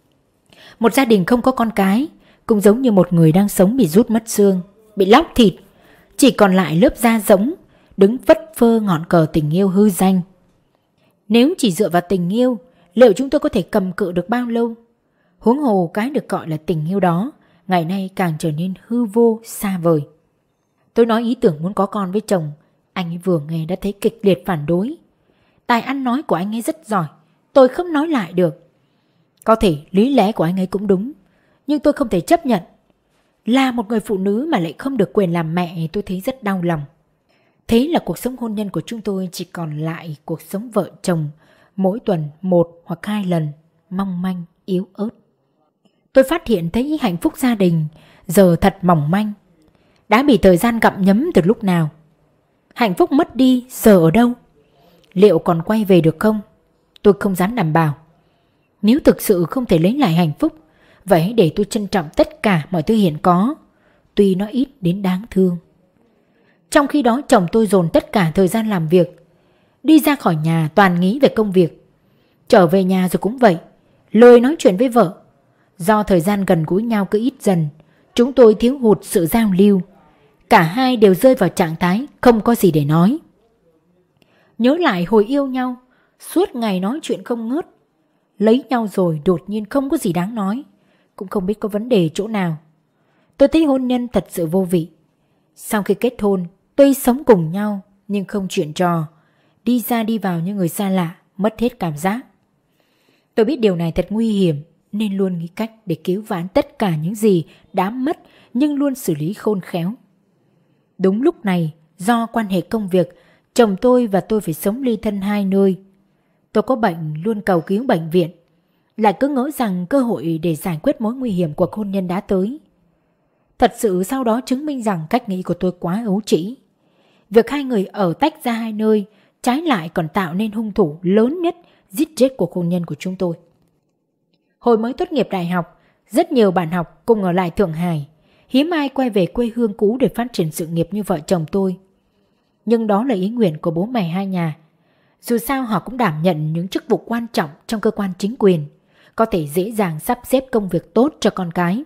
Một gia đình không có con cái cũng giống như một người đang sống bị rút mất xương, bị lóc thịt, chỉ còn lại lớp da rỗng, đứng phất phơ ngọn cờ tình yêu hư danh. Nếu chỉ dựa vào tình yêu, liệu chúng tôi có thể cầm cự được bao lâu? Huống hồ cái được gọi là tình yêu đó ngày nay càng trở nên hư vô xa vời. Tôi nói ý tưởng muốn có con với chồng, anh ấy vừa nghe đã thấy kịch liệt phản đối. Tài ăn nói của anh ấy rất giỏi, tôi không nói lại được. Có thể lý lẽ của anh ấy cũng đúng, nhưng tôi không thể chấp nhận. Là một người phụ nữ mà lại không được quyền làm mẹ, tôi thấy rất đau lòng. Thế là cuộc sống hôn nhân của chúng tôi chỉ còn lại cuộc sống vợ chồng, mỗi tuần 1 hoặc 2 lần, mong manh, yếu ớt. Tôi phát hiện thấy hạnh phúc gia đình giờ thật mỏng manh, đã bị thời gian gặm nhấm từ lúc nào. Hạnh phúc mất đi giờ ở đâu? Liệu còn quay về được không? Tôi không dám đảm bảo. Nếu thực sự không thể lấy lại hạnh phúc, vậy hãy để tôi trân trọng tất cả mọi thứ hiện có, tuy nó ít đến đáng thương. Trong khi đó chồng tôi dồn tất cả thời gian làm việc, đi ra khỏi nhà toàn nghĩ về công việc. Trở về nhà rồi cũng vậy, lười nói chuyện với vợ. Do thời gian gần gũi nhau cứ ít dần, chúng tôi thiếu hụt sự giao lưu. Cả hai đều rơi vào trạng thái không có gì để nói. Nhớ lại hồi yêu nhau, suốt ngày nói chuyện không ngớt. Lấy nhau rồi đột nhiên không có gì đáng nói, cũng không biết có vấn đề chỗ nào. Tôi thấy hôn nhân thật sự vô vị. Sau khi kết hôn, tuy sống cùng nhau nhưng không chuyện trò, đi ra đi vào như người xa lạ, mất hết cảm giác. Tôi biết điều này thật nguy hiểm nên luôn nghĩ cách để cứu vãn tất cả những gì đã mất, nhưng luôn xử lý khôn khéo. Đúng lúc này, do quan hệ công việc, chồng tôi và tôi phải sống ly thân hai nơi. Tôi có bệnh luôn cầu cứu bệnh viện, lại cứ ngỡ rằng cơ hội để giải quyết mối nguy hiểm của hôn nhân đã tới. Thật sự sau đó chứng minh rằng cách nghĩ của tôi quá ấu trĩ. Việc hai người ở tách ra hai nơi, trái lại còn tạo nên hung thủ lớn nhất giết chết cuộc hôn nhân của chúng tôi. Hồi mới tốt nghiệp đại học, rất nhiều bạn học cùng ở lại Thượng Hải, hiếm ai quay về quê hương cũ để phát triển sự nghiệp như vợ chồng tôi. Nhưng đó là ý nguyện của bố mẹ hai nhà. Dù sao họ cũng đảm nhận những chức vụ quan trọng trong cơ quan chính quyền, có thể dễ dàng sắp xếp công việc tốt cho con cái.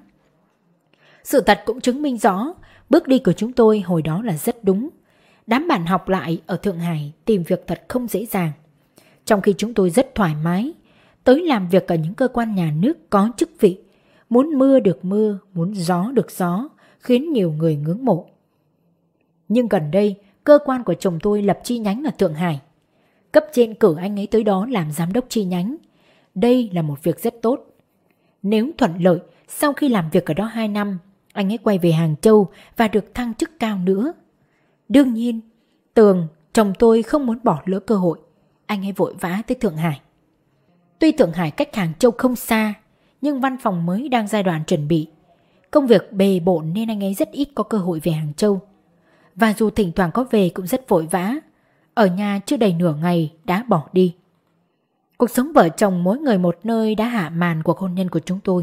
Sự thật cũng chứng minh rõ bước đi của chúng tôi hồi đó là rất đúng. Đám bạn học lại ở Thượng Hải tìm việc thật không dễ dàng, trong khi chúng tôi rất thoải mái, tới làm việc ở những cơ quan nhà nước có chức vị, muốn mưa được mưa, muốn gió được gió, khiến nhiều người ngưỡng mộ. Nhưng gần đây, cơ quan của chồng tôi lập chi nhánh ở Thượng Hải. Cấp trên cử anh ấy tới đó làm giám đốc chi nhánh. Đây là một việc rất tốt. Nếu thuận lợi, sau khi làm việc ở đó 2 năm, anh ấy quay về Hàng Châu và được thăng chức cao nữa. Đương nhiên, Tường, chồng tôi không muốn bỏ lỡ cơ hội. Anh ấy vội vã tới Thượng Hải. Tuy Thượng Hải cách Hàng Châu không xa, nhưng văn phòng mới đang giai đoạn chuẩn bị. Công việc bề bộn nên anh ấy rất ít có cơ hội về Hàng Châu. Và dù thỉnh thoảng có về cũng rất vội vã, ở nhà chưa đầy nửa ngày đã bỏ đi. Cuộc sống vợ chồng mỗi người một nơi đã hạ màn cuộc hôn nhân của chúng tôi.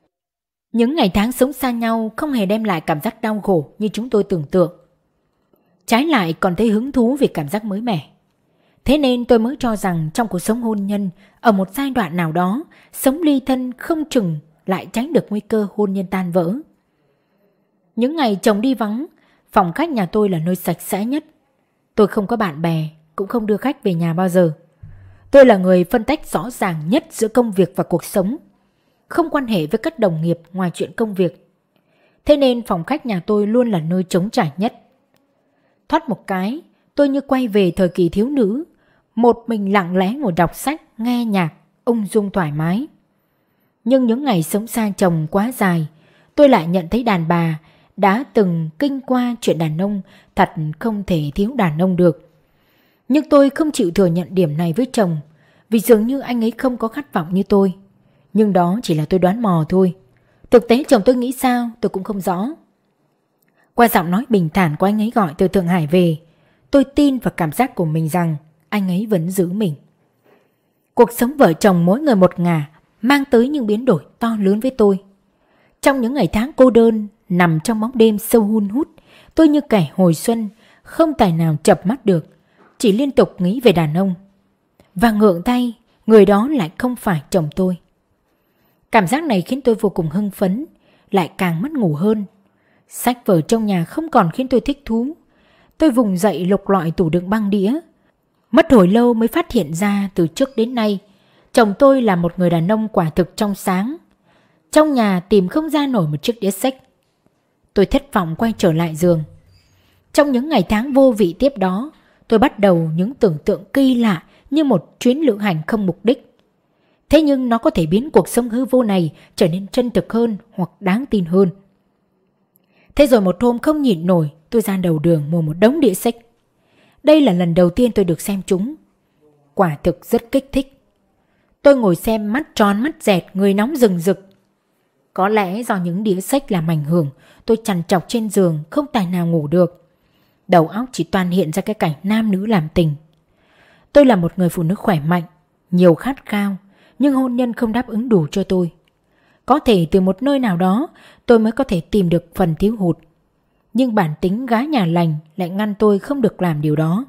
Những ngày tháng sống xa nhau không hề đem lại cảm giác đau khổ như chúng tôi tưởng tượng. Trái lại còn thấy hứng thú về cảm giác mới mẻ. Thế nên tôi mới cho rằng trong cuộc sống hôn nhân, ở một giai đoạn nào đó, sống ly thân không chừng lại tránh được nguy cơ hôn nhân tan vỡ. Những ngày chồng đi vắng, phòng khách nhà tôi là nơi sạch sẽ nhất. Tôi không có bạn bè, cũng không đưa khách về nhà bao giờ. Tôi là người phân tách rõ ràng nhất giữa công việc và cuộc sống, không quan hệ với các đồng nghiệp ngoài chuyện công việc. Thế nên phòng khách nhà tôi luôn là nơi trống trải nhất. Thoát một cái, tôi như quay về thời kỳ thiếu nữ, một mình lặng lẽ ngồi đọc sách, nghe nhạc, ung dung thoải mái. Nhưng những ngày sống xa chồng quá dài, tôi lại nhận thấy đàn bà đã từng kinh qua chuyện đàn ông thật không thể thiếu đàn ông được. Nhưng tôi không chịu thừa nhận điểm này với chồng, vì dường như anh ấy không có khát vọng như tôi. Nhưng đó chỉ là tôi đoán mò thôi. Thực tế chồng tôi nghĩ sao tôi cũng không rõ. Qua giọng nói bình thản của anh ấy gọi từ Thượng Hải về, tôi tin vào cảm giác của mình rằng anh ấy vẫn giữ mình. Cuộc sống vợ chồng mỗi người một ngả mang tới những biến đổi to lớn với tôi. Trong những ngày tháng cô đơn, nằm trong bóng đêm sâu hun hút, tôi như kẻ hồi xuân, không tài nào chợp mắt được, chỉ liên tục nghĩ về đàn ông. Và ngượng thay, người đó lại không phải chồng tôi. Cảm giác này khiến tôi vô cùng hưng phấn, lại càng mất ngủ hơn. Sách vở trong nhà không còn khiến tôi thích thú. Tôi vùng dậy lục lọi tủ đựng băng đĩa. Mất hồi lâu mới phát hiện ra từ trước đến nay, chồng tôi là một người đàn ông quả thực trong sáng. Trong nhà tìm không ra nổi một chiếc đĩa sách. Tôi thất vọng quay trở lại giường. Trong những ngày tháng vô vị tiếp đó, tôi bắt đầu những tưởng tượng kỳ lạ như một chuyến lữ hành không mục đích. Thế nhưng nó có thể biến cuộc sống hư vô này trở nên chân thực hơn hoặc đáng tin hơn. Thế rồi một hôm không nhịn nổi, tôi ra đầu đường mua một đống đĩa sách. Đây là lần đầu tiên tôi được xem chúng. Quả thực rất kích thích. Tôi ngồi xem mắt tròn mắt dẹt, người nóng rừng rực. Có lẽ do những đĩa sách làm ảnh hưởng, tôi trằn trọc trên giường không tài nào ngủ được. Đầu óc chỉ toàn hiện ra cái cảnh nam nữ làm tình. Tôi là một người phụ nữ khỏe mạnh, nhiều khát khao, nhưng hôn nhân không đáp ứng đủ cho tôi. Có thể từ một nơi nào đó tôi mới có thể tìm được phần thiếu hụt. Nhưng bản tính gái nhà lành lại ngăn tôi không được làm điều đó.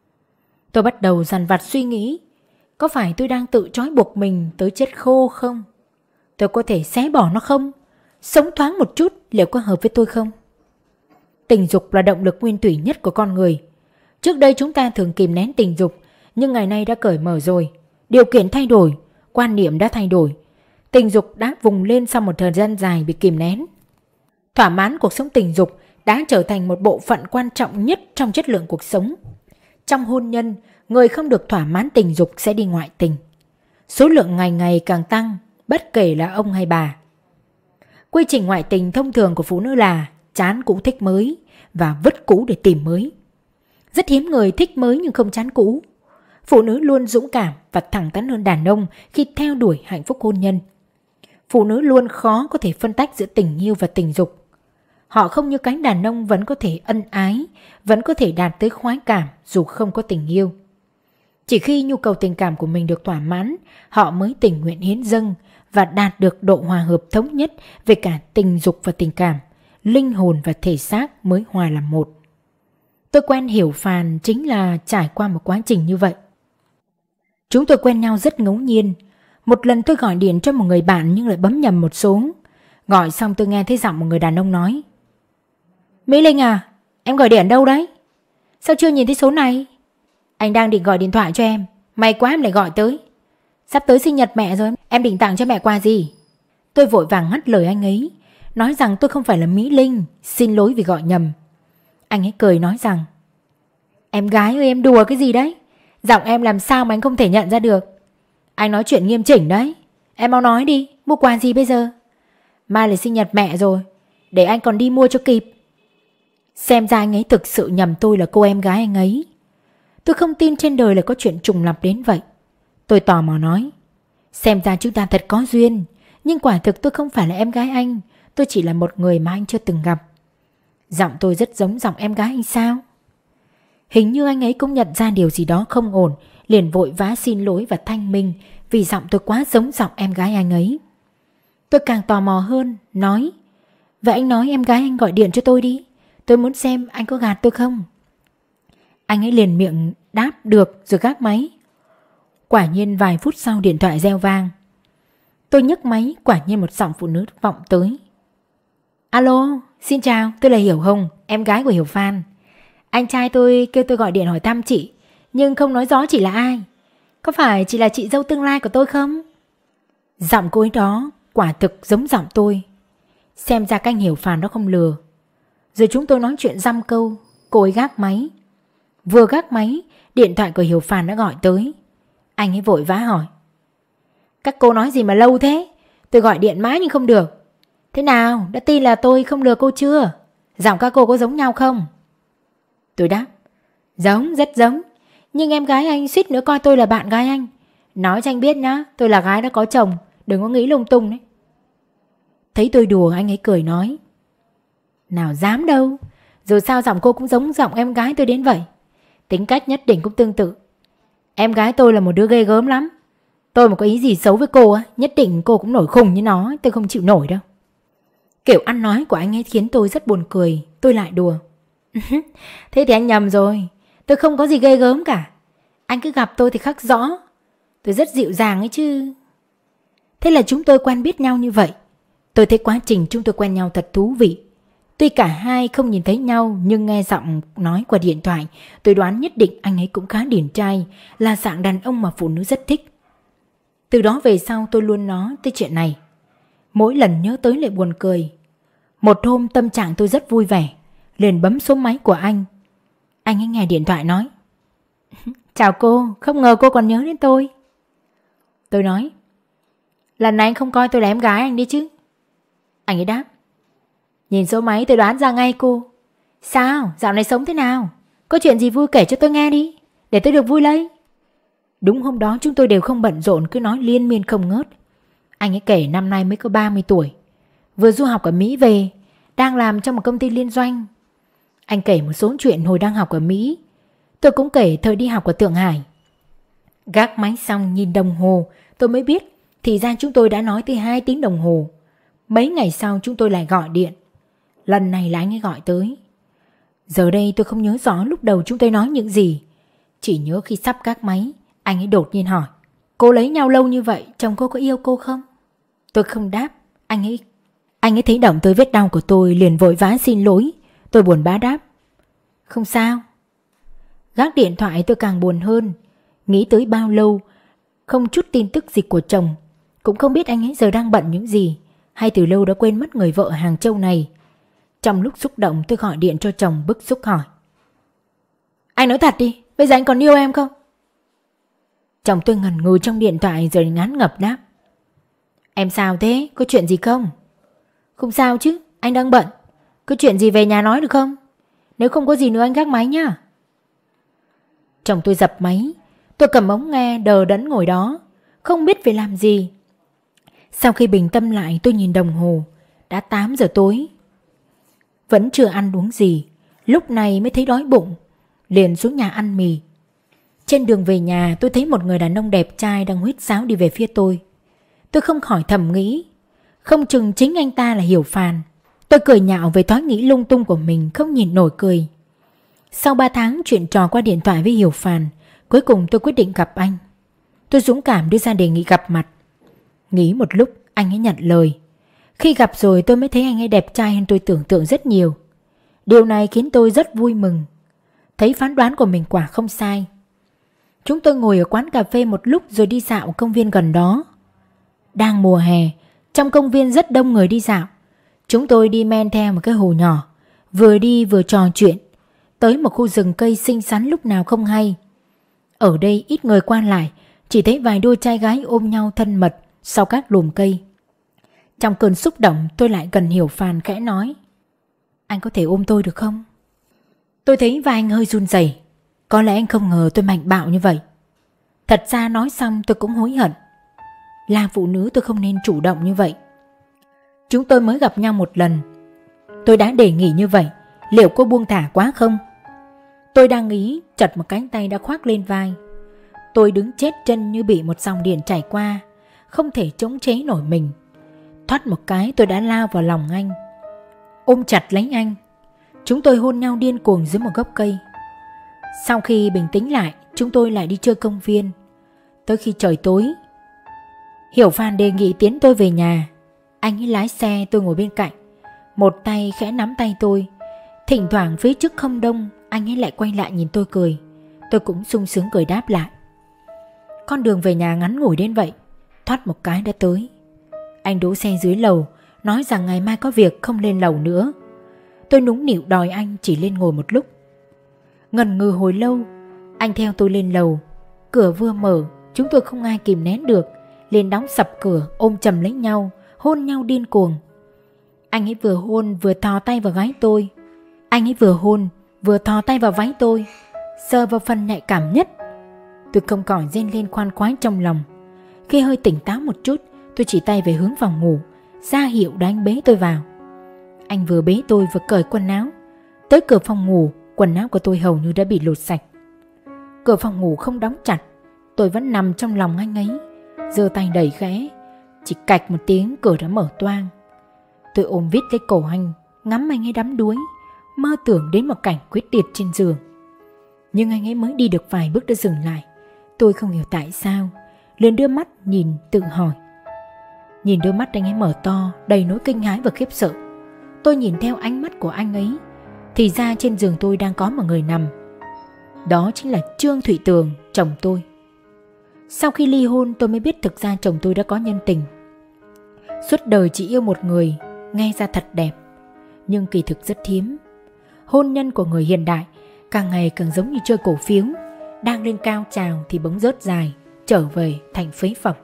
Tôi bắt đầu dằn vặt suy nghĩ, có phải tôi đang tự trói buộc mình tới chết khô không? Tôi có thể xé bỏ nó không? Sống thoáng một chút liệu có hợp với tôi không? Tình dục là động lực nguyên thủy nhất của con người. Trước đây chúng ta thường kìm nén tình dục, nhưng ngày nay đã cởi mở rồi. Điều kiện thay đổi, quan niệm đã thay đổi. Tình dục đã vùng lên sau một thời gian dài bị kìm nén. Thỏa mãn cuộc sống tình dục đã trở thành một bộ phận quan trọng nhất trong chất lượng cuộc sống. Trong hôn nhân, người không được thỏa mãn tình dục sẽ đi ngoại tình. Số lượng ngày ngày càng tăng, bất kể là ông hay bà. Quy trình ngoại tình thông thường của phụ nữ là chán cũ thích mới và vứt cũ để tìm mới. Rất hiếm người thích mới nhưng không chán cũ. Phụ nữ luôn dũng cảm và thẳng thắn hơn đàn ông khi theo đuổi hạnh phúc hôn nhân. Phụ nữ luôn khó có thể phân tách giữa tình yêu và tình dục. Họ không như cánh đàn ông vẫn có thể ân ái, vẫn có thể đạt tới khoái cảm dù không có tình yêu. Chỉ khi nhu cầu tình cảm của mình được thỏa mãn, họ mới tình nguyện hiến dâng và đạt được độ hòa hợp thống nhất về cả tình dục và tình cảm, linh hồn và thể xác mới hòa làm một. Tôi quen Hiểu Phàn chính là trải qua một quá trình như vậy. Chúng tôi quen nhau rất ngẫu nhiên. Một lần tôi gọi điện cho một người bạn nhưng lại bấm nhầm một số. Gọi xong tôi nghe thấy giọng một người đàn ông nói: Mỹ Linh à, em gọi điện đâu đấy? Sao chưa nhìn thấy số này? Anh đang định gọi điện thoại cho em, may quá em lại gọi tới. Sắp tới sinh nhật mẹ rồi, em định tặng cho mẹ quà gì? Tôi vội vàng ngắt lời anh ấy, nói rằng tôi không phải là Mỹ Linh, xin lỗi vì gọi nhầm. Anh ấy cười nói rằng: Em gái ơi, em đùa cái gì đấy? Giọng em làm sao mà anh không thể nhận ra được? Anh nói chuyện nghiêm chỉnh đấy. Em mau nói đi, mua quà gì bây giờ? Mai là sinh nhật mẹ rồi, để anh còn đi mua cho kịp. Xem ra anh ấy thực sự nhầm tôi là cô em gái anh ấy. Tôi không tin trên đời lại có chuyện trùng lặp đến vậy. Tôi tò mò nói: Xem ra chúng ta thật có duyên. Nhưng quả thực tôi không phải là em gái anh. tôi chỉ là một người mà anh chưa từng gặp. Giọng tôi rất giống giọng em gái anh sao? Hình như anh ấy cũng nhận ra điều gì đó không ổn, liền vội vã xin lỗi và thanh minh vì giọng tôi quá giống giọng em gái anh ấy. Tôi càng tò mò hơn, nói: vậy anh nói em gái anh gọi điện cho tôi đi, tôi muốn xem anh có gạt tôi không. Anh ấy liền miệng đáp được rồi gác máy. Quả nhiên vài phút sau điện thoại reo vang. Tôi nhấc máy, quả nhiên một giọng phụ nữ vọng tới. Alo, xin chào, tôi là Hiểu Hồng, em gái của Hiểu Phan. Anh trai tôi kêu tôi gọi điện hỏi thăm chị, nhưng không nói rõ chị là ai. Có phải chị là chị dâu tương lai của tôi không? Giọng cô ấy đó quả thực giống giọng tôi. Xem ra canh Hiểu Phan đó không lừa. Rồi chúng tôi nói chuyện dăm câu, cô ấy gác máy. Vừa gác máy, điện thoại của Hiểu Phan đã gọi tới. Anh ấy vội vã hỏi: các cô nói gì mà lâu thế? Tôi gọi điện mãi nhưng không được. Thế nào, đã tin là tôi không lừa cô chưa? Giọng các cô có giống nhau không? Tôi đáp: giống, rất giống. Nhưng em gái anh suýt nữa coi tôi là bạn gái anh. Nói cho anh biết nhá, tôi là gái đã có chồng, đừng có nghĩ lung tung đấy. Thấy tôi đùa, anh ấy cười nói: nào dám đâu, dù sao giọng cô cũng giống giọng em gái tôi đến vậy. Tính cách nhất định cũng tương tự. Em gái tôi là một đứa ghê gớm lắm. Tôi mà có ý gì xấu với cô á, nhất định cô cũng nổi khùng như nó, tôi không chịu nổi đâu. Kiểu ăn nói của anh ấy khiến tôi rất buồn cười. Tôi lại đùa: thế thì anh nhầm rồi, tôi không có gì ghê gớm cả. Anh cứ gặp tôi thì khắc rõ, tôi rất dịu dàng ấy chứ. Thế là chúng tôi quen biết nhau như vậy. Tôi thấy quá trình chúng tôi quen nhau thật thú vị. Tuy cả hai không nhìn thấy nhau, nhưng nghe giọng nói qua điện thoại, tôi đoán nhất định anh ấy cũng khá điển trai, là dạng đàn ông mà phụ nữ rất thích. Từ đó về sau tôi luôn nói tới chuyện này. Mỗi lần nhớ tới lại buồn cười. Một hôm tâm trạng tôi rất vui vẻ, liền bấm số máy của anh. Anh ấy nghe điện thoại nói: chào cô, không ngờ cô còn nhớ đến tôi. Tôi nói: lần này anh không coi tôi là em gái anh đi chứ? Anh ấy đáp: nhìn số máy tôi đoán ra ngay cô. Sao, dạo này sống thế nào? Có chuyện gì vui kể cho tôi nghe đi, để tôi được vui lấy. Đúng hôm đó chúng tôi đều không bận rộn, cứ nói liên miên không ngớt. Anh ấy kể năm nay mới có 30 tuổi, vừa du học ở Mỹ về, đang làm trong một công ty liên doanh. Anh kể một số chuyện hồi đang học ở Mỹ. Tôi cũng kể thời đi học ở Thượng Hải. Gác máy xong nhìn đồng hồ, tôi mới biết thì ra chúng tôi đã nói tới 2 tiếng đồng hồ. Mấy ngày sau chúng tôi lại gọi điện. Lần này là anh ấy gọi tới. Giờ đây tôi không nhớ rõ lúc đầu chúng tôi nói những gì. Chỉ nhớ khi sắp gác máy, anh ấy đột nhiên hỏi: cô lấy nhau lâu như vậy, chồng cô có yêu cô không? Tôi không đáp. Anh ấy thấy động tới vết đau của tôi, liền vội vã xin lỗi. Tôi buồn bã đáp: không sao. Gác điện thoại tôi càng buồn hơn. Nghĩ tới bao lâu không chút tin tức gì của chồng, cũng không biết anh ấy giờ đang bận những gì, hay từ lâu đã quên mất người vợ Hàng Châu này. Trong lúc xúc động tôi gọi điện cho chồng bức xúc hỏi: anh nói thật đi, bây giờ anh còn yêu em không? Chồng tôi ngần ngừ trong điện thoại rồi ngán ngập đáp: em sao thế, có chuyện gì không? Không sao chứ, anh đang bận. Có chuyện gì về nhà nói được không? Nếu không có gì nữa anh gác máy nhá. Chồng tôi dập máy. Tôi cầm ống nghe đờ đẫn ngồi đó, không biết phải làm gì. Sau khi bình tâm lại tôi nhìn đồng hồ, đã 8 giờ tối. Vẫn chưa ăn uống gì, lúc này mới thấy đói bụng, liền xuống nhà ăn mì. Trên đường về nhà tôi thấy một người đàn ông đẹp trai đang huýt sáo đi về phía tôi. Tôi không khỏi thầm nghĩ, không chừng chính anh ta là Hiểu Phan. Tôi cười nhạo về thói nghĩ lung tung của mình, không nhìn nổi cười. Sau 3 tháng chuyện trò qua điện thoại với Hiểu Phan, cuối cùng tôi quyết định gặp anh. Tôi dũng cảm đưa ra đề nghị gặp mặt. Nghĩ một lúc anh ấy nhận lời. Khi gặp rồi tôi mới thấy anh ấy đẹp trai hơn tôi tưởng tượng rất nhiều. Điều này khiến tôi rất vui mừng. Thấy phán đoán của mình quả không sai. Chúng tôi ngồi ở quán cà phê một lúc rồi đi dạo công viên gần đó. Đang mùa hè, trong công viên rất đông người đi dạo. Chúng tôi đi men theo một cái hồ nhỏ, vừa đi vừa trò chuyện, tới một khu rừng cây xinh xắn lúc nào không hay. Ở đây ít người qua lại, chỉ thấy vài đôi trai gái ôm nhau thân mật sau các lùm cây. Trong cơn xúc động tôi lại gần Hiểu Phan khẽ nói: anh có thể ôm tôi được không? Tôi thấy vai anh hơi run rẩy. Có lẽ anh không ngờ tôi mạnh bạo như vậy. Thật ra nói xong tôi cũng hối hận. Là phụ nữ tôi không nên chủ động như vậy. Chúng tôi mới gặp nhau một lần. Tôi đã đề nghị như vậy, liệu cô buông thả quá không? Tôi đang nghĩ, chợt một cánh tay đã khoác lên vai. Tôi đứng chết chân như bị một dòng điện chảy qua, không thể chống chế nổi mình. Thoát một cái tôi đã lao vào lòng anh, ôm chặt lấy anh. Chúng tôi hôn nhau điên cuồng dưới một gốc cây. Sau khi bình tĩnh lại, chúng tôi lại đi chơi công viên. Tới khi trời tối, Hiểu Phan đề nghị tiến tôi về nhà. Anh ấy lái xe, tôi ngồi bên cạnh, một tay khẽ nắm tay tôi. Thỉnh thoảng phía trước không đông, anh ấy lại quay lại nhìn tôi cười. Tôi cũng sung sướng cười đáp lại. Con đường về nhà ngắn ngủi đến vậy, thoát một cái đã tới. Anh đỗ xe dưới lầu, nói rằng ngày mai có việc không lên lầu nữa. Tôi nũng nịu đòi anh chỉ lên ngồi một lúc. Ngần ngừ hồi lâu, anh theo tôi lên lầu. Cửa vừa mở, chúng tôi không ai kìm nén được, liền đóng sập cửa, ôm chầm lấy nhau, hôn nhau điên cuồng. Anh ấy vừa hôn vừa thò tay vào gáy tôi. Anh ấy vừa hôn vừa thò tay vào váy tôi, sờ vào phần nhạy cảm nhất. Tôi không khỏi rên lên khoan khoái trong lòng. Khi hơi tỉnh táo một chút, tôi chỉ tay về hướng phòng ngủ, ra hiệu để anh bế tôi vào. Anh vừa bế tôi vừa cởi quần áo. Tới cửa phòng ngủ, quần áo của tôi hầu như đã bị lột sạch. Cửa phòng ngủ không đóng chặt, tôi vẫn nằm trong lòng anh ấy, giơ tay đẩy khẽ. Chỉ cạch một tiếng, cửa đã mở toang. Tôi ôm vít lấy cổ anh, ngắm anh ấy đắm đuối, mơ tưởng đến một cảnh quyết liệt trên giường. Nhưng anh ấy mới đi được vài bước đã dừng lại. Tôi không hiểu tại sao, liền đưa mắt nhìn tự hỏi. Nhìn đôi mắt anh ấy mở to, đầy nỗi kinh hãi và khiếp sợ. Tôi nhìn theo ánh mắt của anh ấy, thì ra trên giường tôi đang có một người nằm. Đó chính là Trương Thụy Tường, chồng tôi. Sau khi ly hôn tôi mới biết thực ra chồng tôi đã có nhân tình. Suốt đời chỉ yêu một người, nghe ra thật đẹp, nhưng kỳ thực rất hiếm. Hôn nhân của người hiện đại càng ngày càng giống như chơi cổ phiếu, đang lên cao trào thì bỗng rớt dài, trở về thành phế phẩm.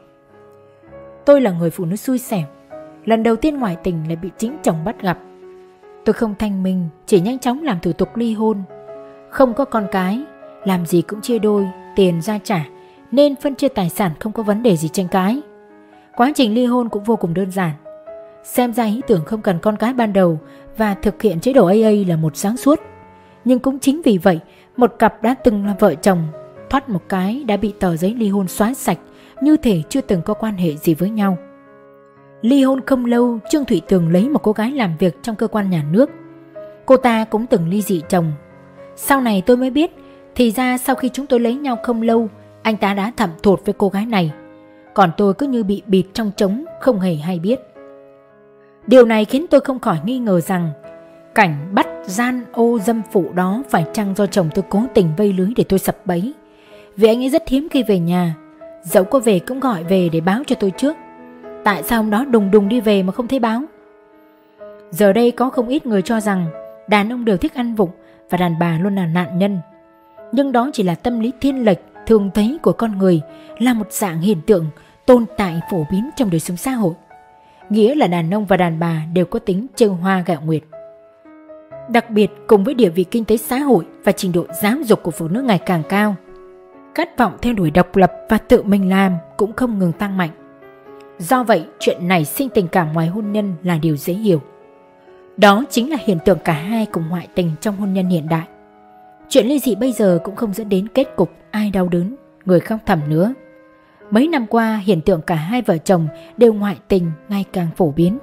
Tôi là người phụ nữ xui xẻo, lần đầu tiên ngoại tình lại bị chính chồng bắt gặp. Tôi không thanh minh, chỉ nhanh chóng làm thủ tục ly hôn. Không có con cái, làm gì cũng chia đôi, tiền ra trả, nên phân chia tài sản không có vấn đề gì tranh cãi. Quá trình ly hôn cũng vô cùng đơn giản. Xem ra ý tưởng không cần con cái ban đầu và thực hiện chế độ AA là một sáng suốt. Nhưng cũng chính vì vậy, một cặp đã từng là vợ chồng, thoát một cái đã bị tờ giấy ly hôn xóa sạch, như thể chưa từng có quan hệ gì với nhau. Ly hôn không lâu, Trương Thụy Tường lấy một cô gái làm việc trong cơ quan nhà nước. Cô ta cũng từng ly dị chồng. Sau này tôi mới biết, thì ra sau khi chúng tôi lấy nhau không lâu, anh ta đã thẩm thột với cô gái này. Còn tôi cứ như bị bịt trong trống, không hề hay biết. Điều này khiến tôi không khỏi nghi ngờ rằng cảnh bắt gian ô dâm phụ đó phải chăng do chồng tôi cố tình vây lưới để tôi sập bẫy. Vì anh ấy rất hiếm khi về nhà, dẫu có về cũng gọi về để báo cho tôi trước. Tại sao hôm đó đùng đùng đi về mà không thấy báo? Giờ đây có không ít người cho rằng đàn ông đều thích ăn vụng và đàn bà luôn là nạn nhân. Nhưng đó chỉ là tâm lý thiên lệch thường thấy của con người, là một dạng hiện tượng tồn tại phổ biến trong đời sống xã hội. Nghĩa là đàn ông và đàn bà đều có tính trêu hoa gạo nguyệt. Đặc biệt cùng với địa vị kinh tế xã hội và trình độ giáo dục của phụ nữ ngày càng cao, khát vọng theo đuổi độc lập và tự mình làm cũng không ngừng tăng mạnh. Do vậy, chuyện nảy sinh tình cảm ngoài hôn nhân là điều dễ hiểu. Đó chính là hiện tượng cả hai cùng ngoại tình trong hôn nhân hiện đại. Chuyện ly dị bây giờ cũng không dẫn đến kết cục ai đau đớn, người khóc thầm nữa. Mấy năm qua, hiện tượng cả hai vợ chồng đều ngoại tình ngày càng phổ biến.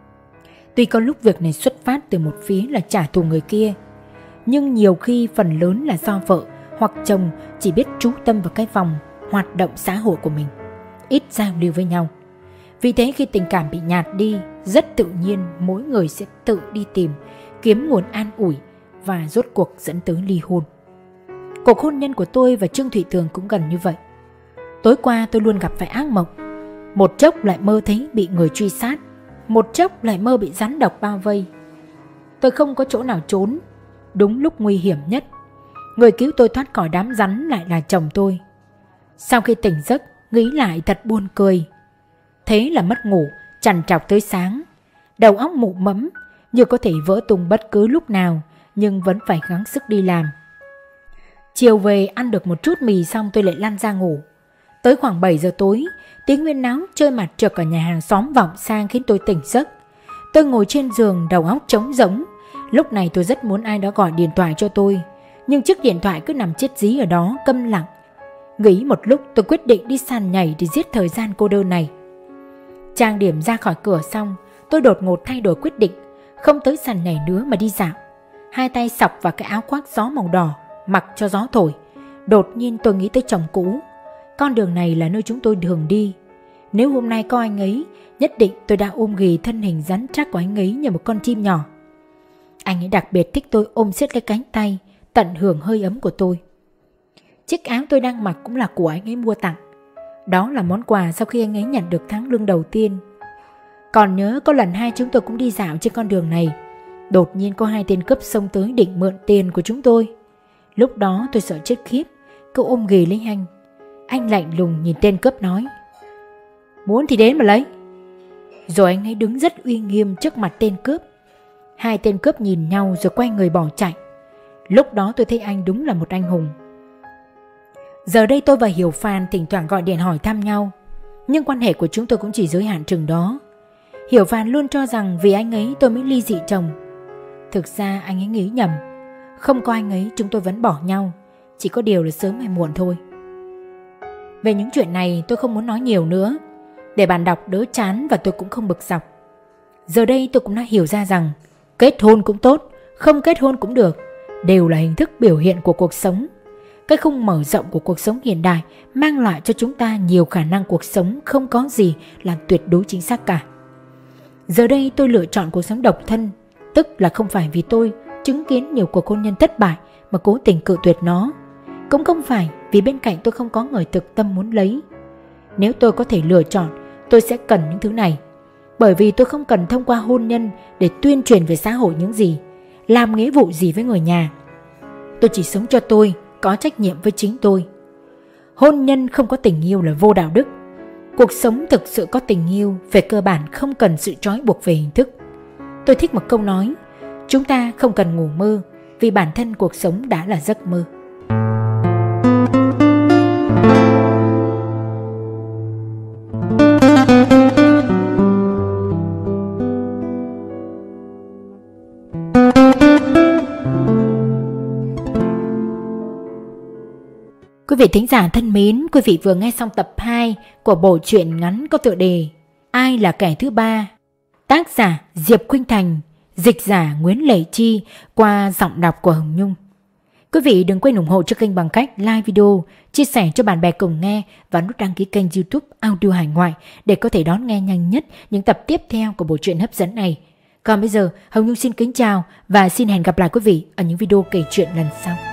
Tuy có lúc việc này xuất phát từ một phía là trả thù người kia, nhưng nhiều khi phần lớn là do vợ hoặc chồng chỉ biết chú tâm vào cái vòng hoạt động xã hội của mình, ít giao lưu với nhau. Vì thế khi tình cảm bị nhạt đi, rất tự nhiên mỗi người sẽ tự đi tìm, kiếm nguồn an ủi và rốt cuộc dẫn tới ly hôn. Cuộc hôn nhân của tôi và Trương Thụy Tường cũng gần như vậy. Tối qua tôi luôn gặp phải ác mộng. Một chốc lại mơ thấy bị người truy sát, một chốc lại mơ bị rắn độc bao vây. Tôi không có chỗ nào trốn. Đúng lúc nguy hiểm nhất, người cứu tôi thoát khỏi đám rắn lại là chồng tôi. Sau khi tỉnh giấc, nghĩ lại thật buồn cười. Thế là mất ngủ, trằn trọc tới sáng. Đầu óc mụ mẫm, như có thể vỡ tung bất cứ lúc nào, nhưng vẫn phải gắng sức đi làm. Chiều về ăn được một chút mì xong tôi lại lăn ra ngủ. Tới khoảng 7 giờ tối, tiếng huyên náo chơi mặt trược ở nhà hàng xóm vọng sang khiến tôi tỉnh giấc. Tôi ngồi trên giường đầu óc trống rỗng. Lúc này tôi rất muốn ai đó gọi điện thoại cho tôi, nhưng chiếc điện thoại cứ nằm chết dí ở đó câm lặng. Nghĩ một lúc tôi quyết định đi sàn nhảy để giết thời gian cô đơn này. Trang điểm ra khỏi cửa xong, tôi đột ngột thay đổi quyết định, không tới sàn nhảy nữa mà đi dạo. Hai tay xọc vào cái áo khoác gió màu đỏ, mặc cho gió thổi. Đột nhiên tôi nghĩ tới chồng cũ. Con đường này là nơi chúng tôi thường đi. Nếu hôm nay có anh ấy, nhất định tôi đã ôm ghì thân hình rắn chắc của anh ấy như một con chim nhỏ. Anh ấy đặc biệt thích tôi ôm siết lấy cánh tay, tận hưởng hơi ấm của tôi. Chiếc áo tôi đang mặc cũng là của anh ấy mua tặng. Đó là món quà sau khi anh ấy nhận được tháng lương đầu tiên. Còn nhớ có lần hai chúng tôi cũng đi dạo trên con đường này. Đột nhiên có hai tên cướp xông tới định mượn tiền của chúng tôi. Lúc đó tôi sợ chết khiếp, cứ ôm ghì lấy anh. Anh lạnh lùng nhìn tên cướp nói: "Muốn thì đến mà lấy." Rồi anh ấy đứng rất uy nghiêm trước mặt tên cướp. Hai tên cướp nhìn nhau rồi quay người bỏ chạy. Lúc đó tôi thấy anh đúng là một anh hùng. Giờ đây tôi và Hiểu Phan thỉnh thoảng gọi điện hỏi thăm nhau, nhưng quan hệ của chúng tôi cũng chỉ giới hạn chừng đó. Hiểu Phan luôn cho rằng vì anh ấy tôi mới ly dị chồng. Thực ra anh ấy nghĩ nhầm. Không có anh ấy chúng tôi vẫn bỏ nhau, chỉ có điều là sớm hay muộn thôi. Về những chuyện này tôi không muốn nói nhiều nữa, để bạn đọc đỡ chán và tôi cũng không bực dọc. Giờ đây tôi cũng đã hiểu ra rằng kết hôn cũng tốt, không kết hôn cũng được, đều là hình thức biểu hiện của cuộc sống. Cái khung mở rộng của cuộc sống hiện đại mang lại cho chúng ta nhiều khả năng cuộc sống, không có gì là tuyệt đối chính xác cả. Giờ đây tôi lựa chọn cuộc sống độc thân, tức là không phải vì tôi chứng kiến nhiều cuộc hôn nhân thất bại mà cố tình cự tuyệt nó, cũng không phải vì bên cạnh tôi không có người thực tâm muốn lấy. Nếu tôi có thể lựa chọn, tôi sẽ cần những thứ này, bởi vì tôi không cần thông qua hôn nhân để tuyên truyền về xã hội những gì, làm nghĩa vụ gì với người nhà. Tôi chỉ sống cho tôi, có trách nhiệm với chính tôi. Hôn nhân không có tình yêu là vô đạo đức. Cuộc sống thực sự có tình yêu về cơ bản không cần sự trói buộc về hình thức. Tôi thích một câu nói: chúng ta không cần ngủ mơ, vì bản thân cuộc sống đã là giấc mơ. Quý vị thính giả thân mến, quý vị vừa nghe xong tập 2 của bộ truyện ngắn có tựa đề Ai là kẻ thứ ba, tác giả Diệp Khuynh Thành, dịch giả Nguyễn Lệ Chi qua giọng đọc của Hồng Nhung. Quý vị đừng quên ủng hộ cho kênh bằng cách like video, chia sẻ cho bạn bè cùng nghe và nút đăng ký kênh YouTube Audio Hải Ngoại để có thể đón nghe nhanh nhất những tập tiếp theo của bộ truyện hấp dẫn này. Còn bây giờ, Hồng Nhung xin kính chào và xin hẹn gặp lại quý vị ở những video kể chuyện lần sau.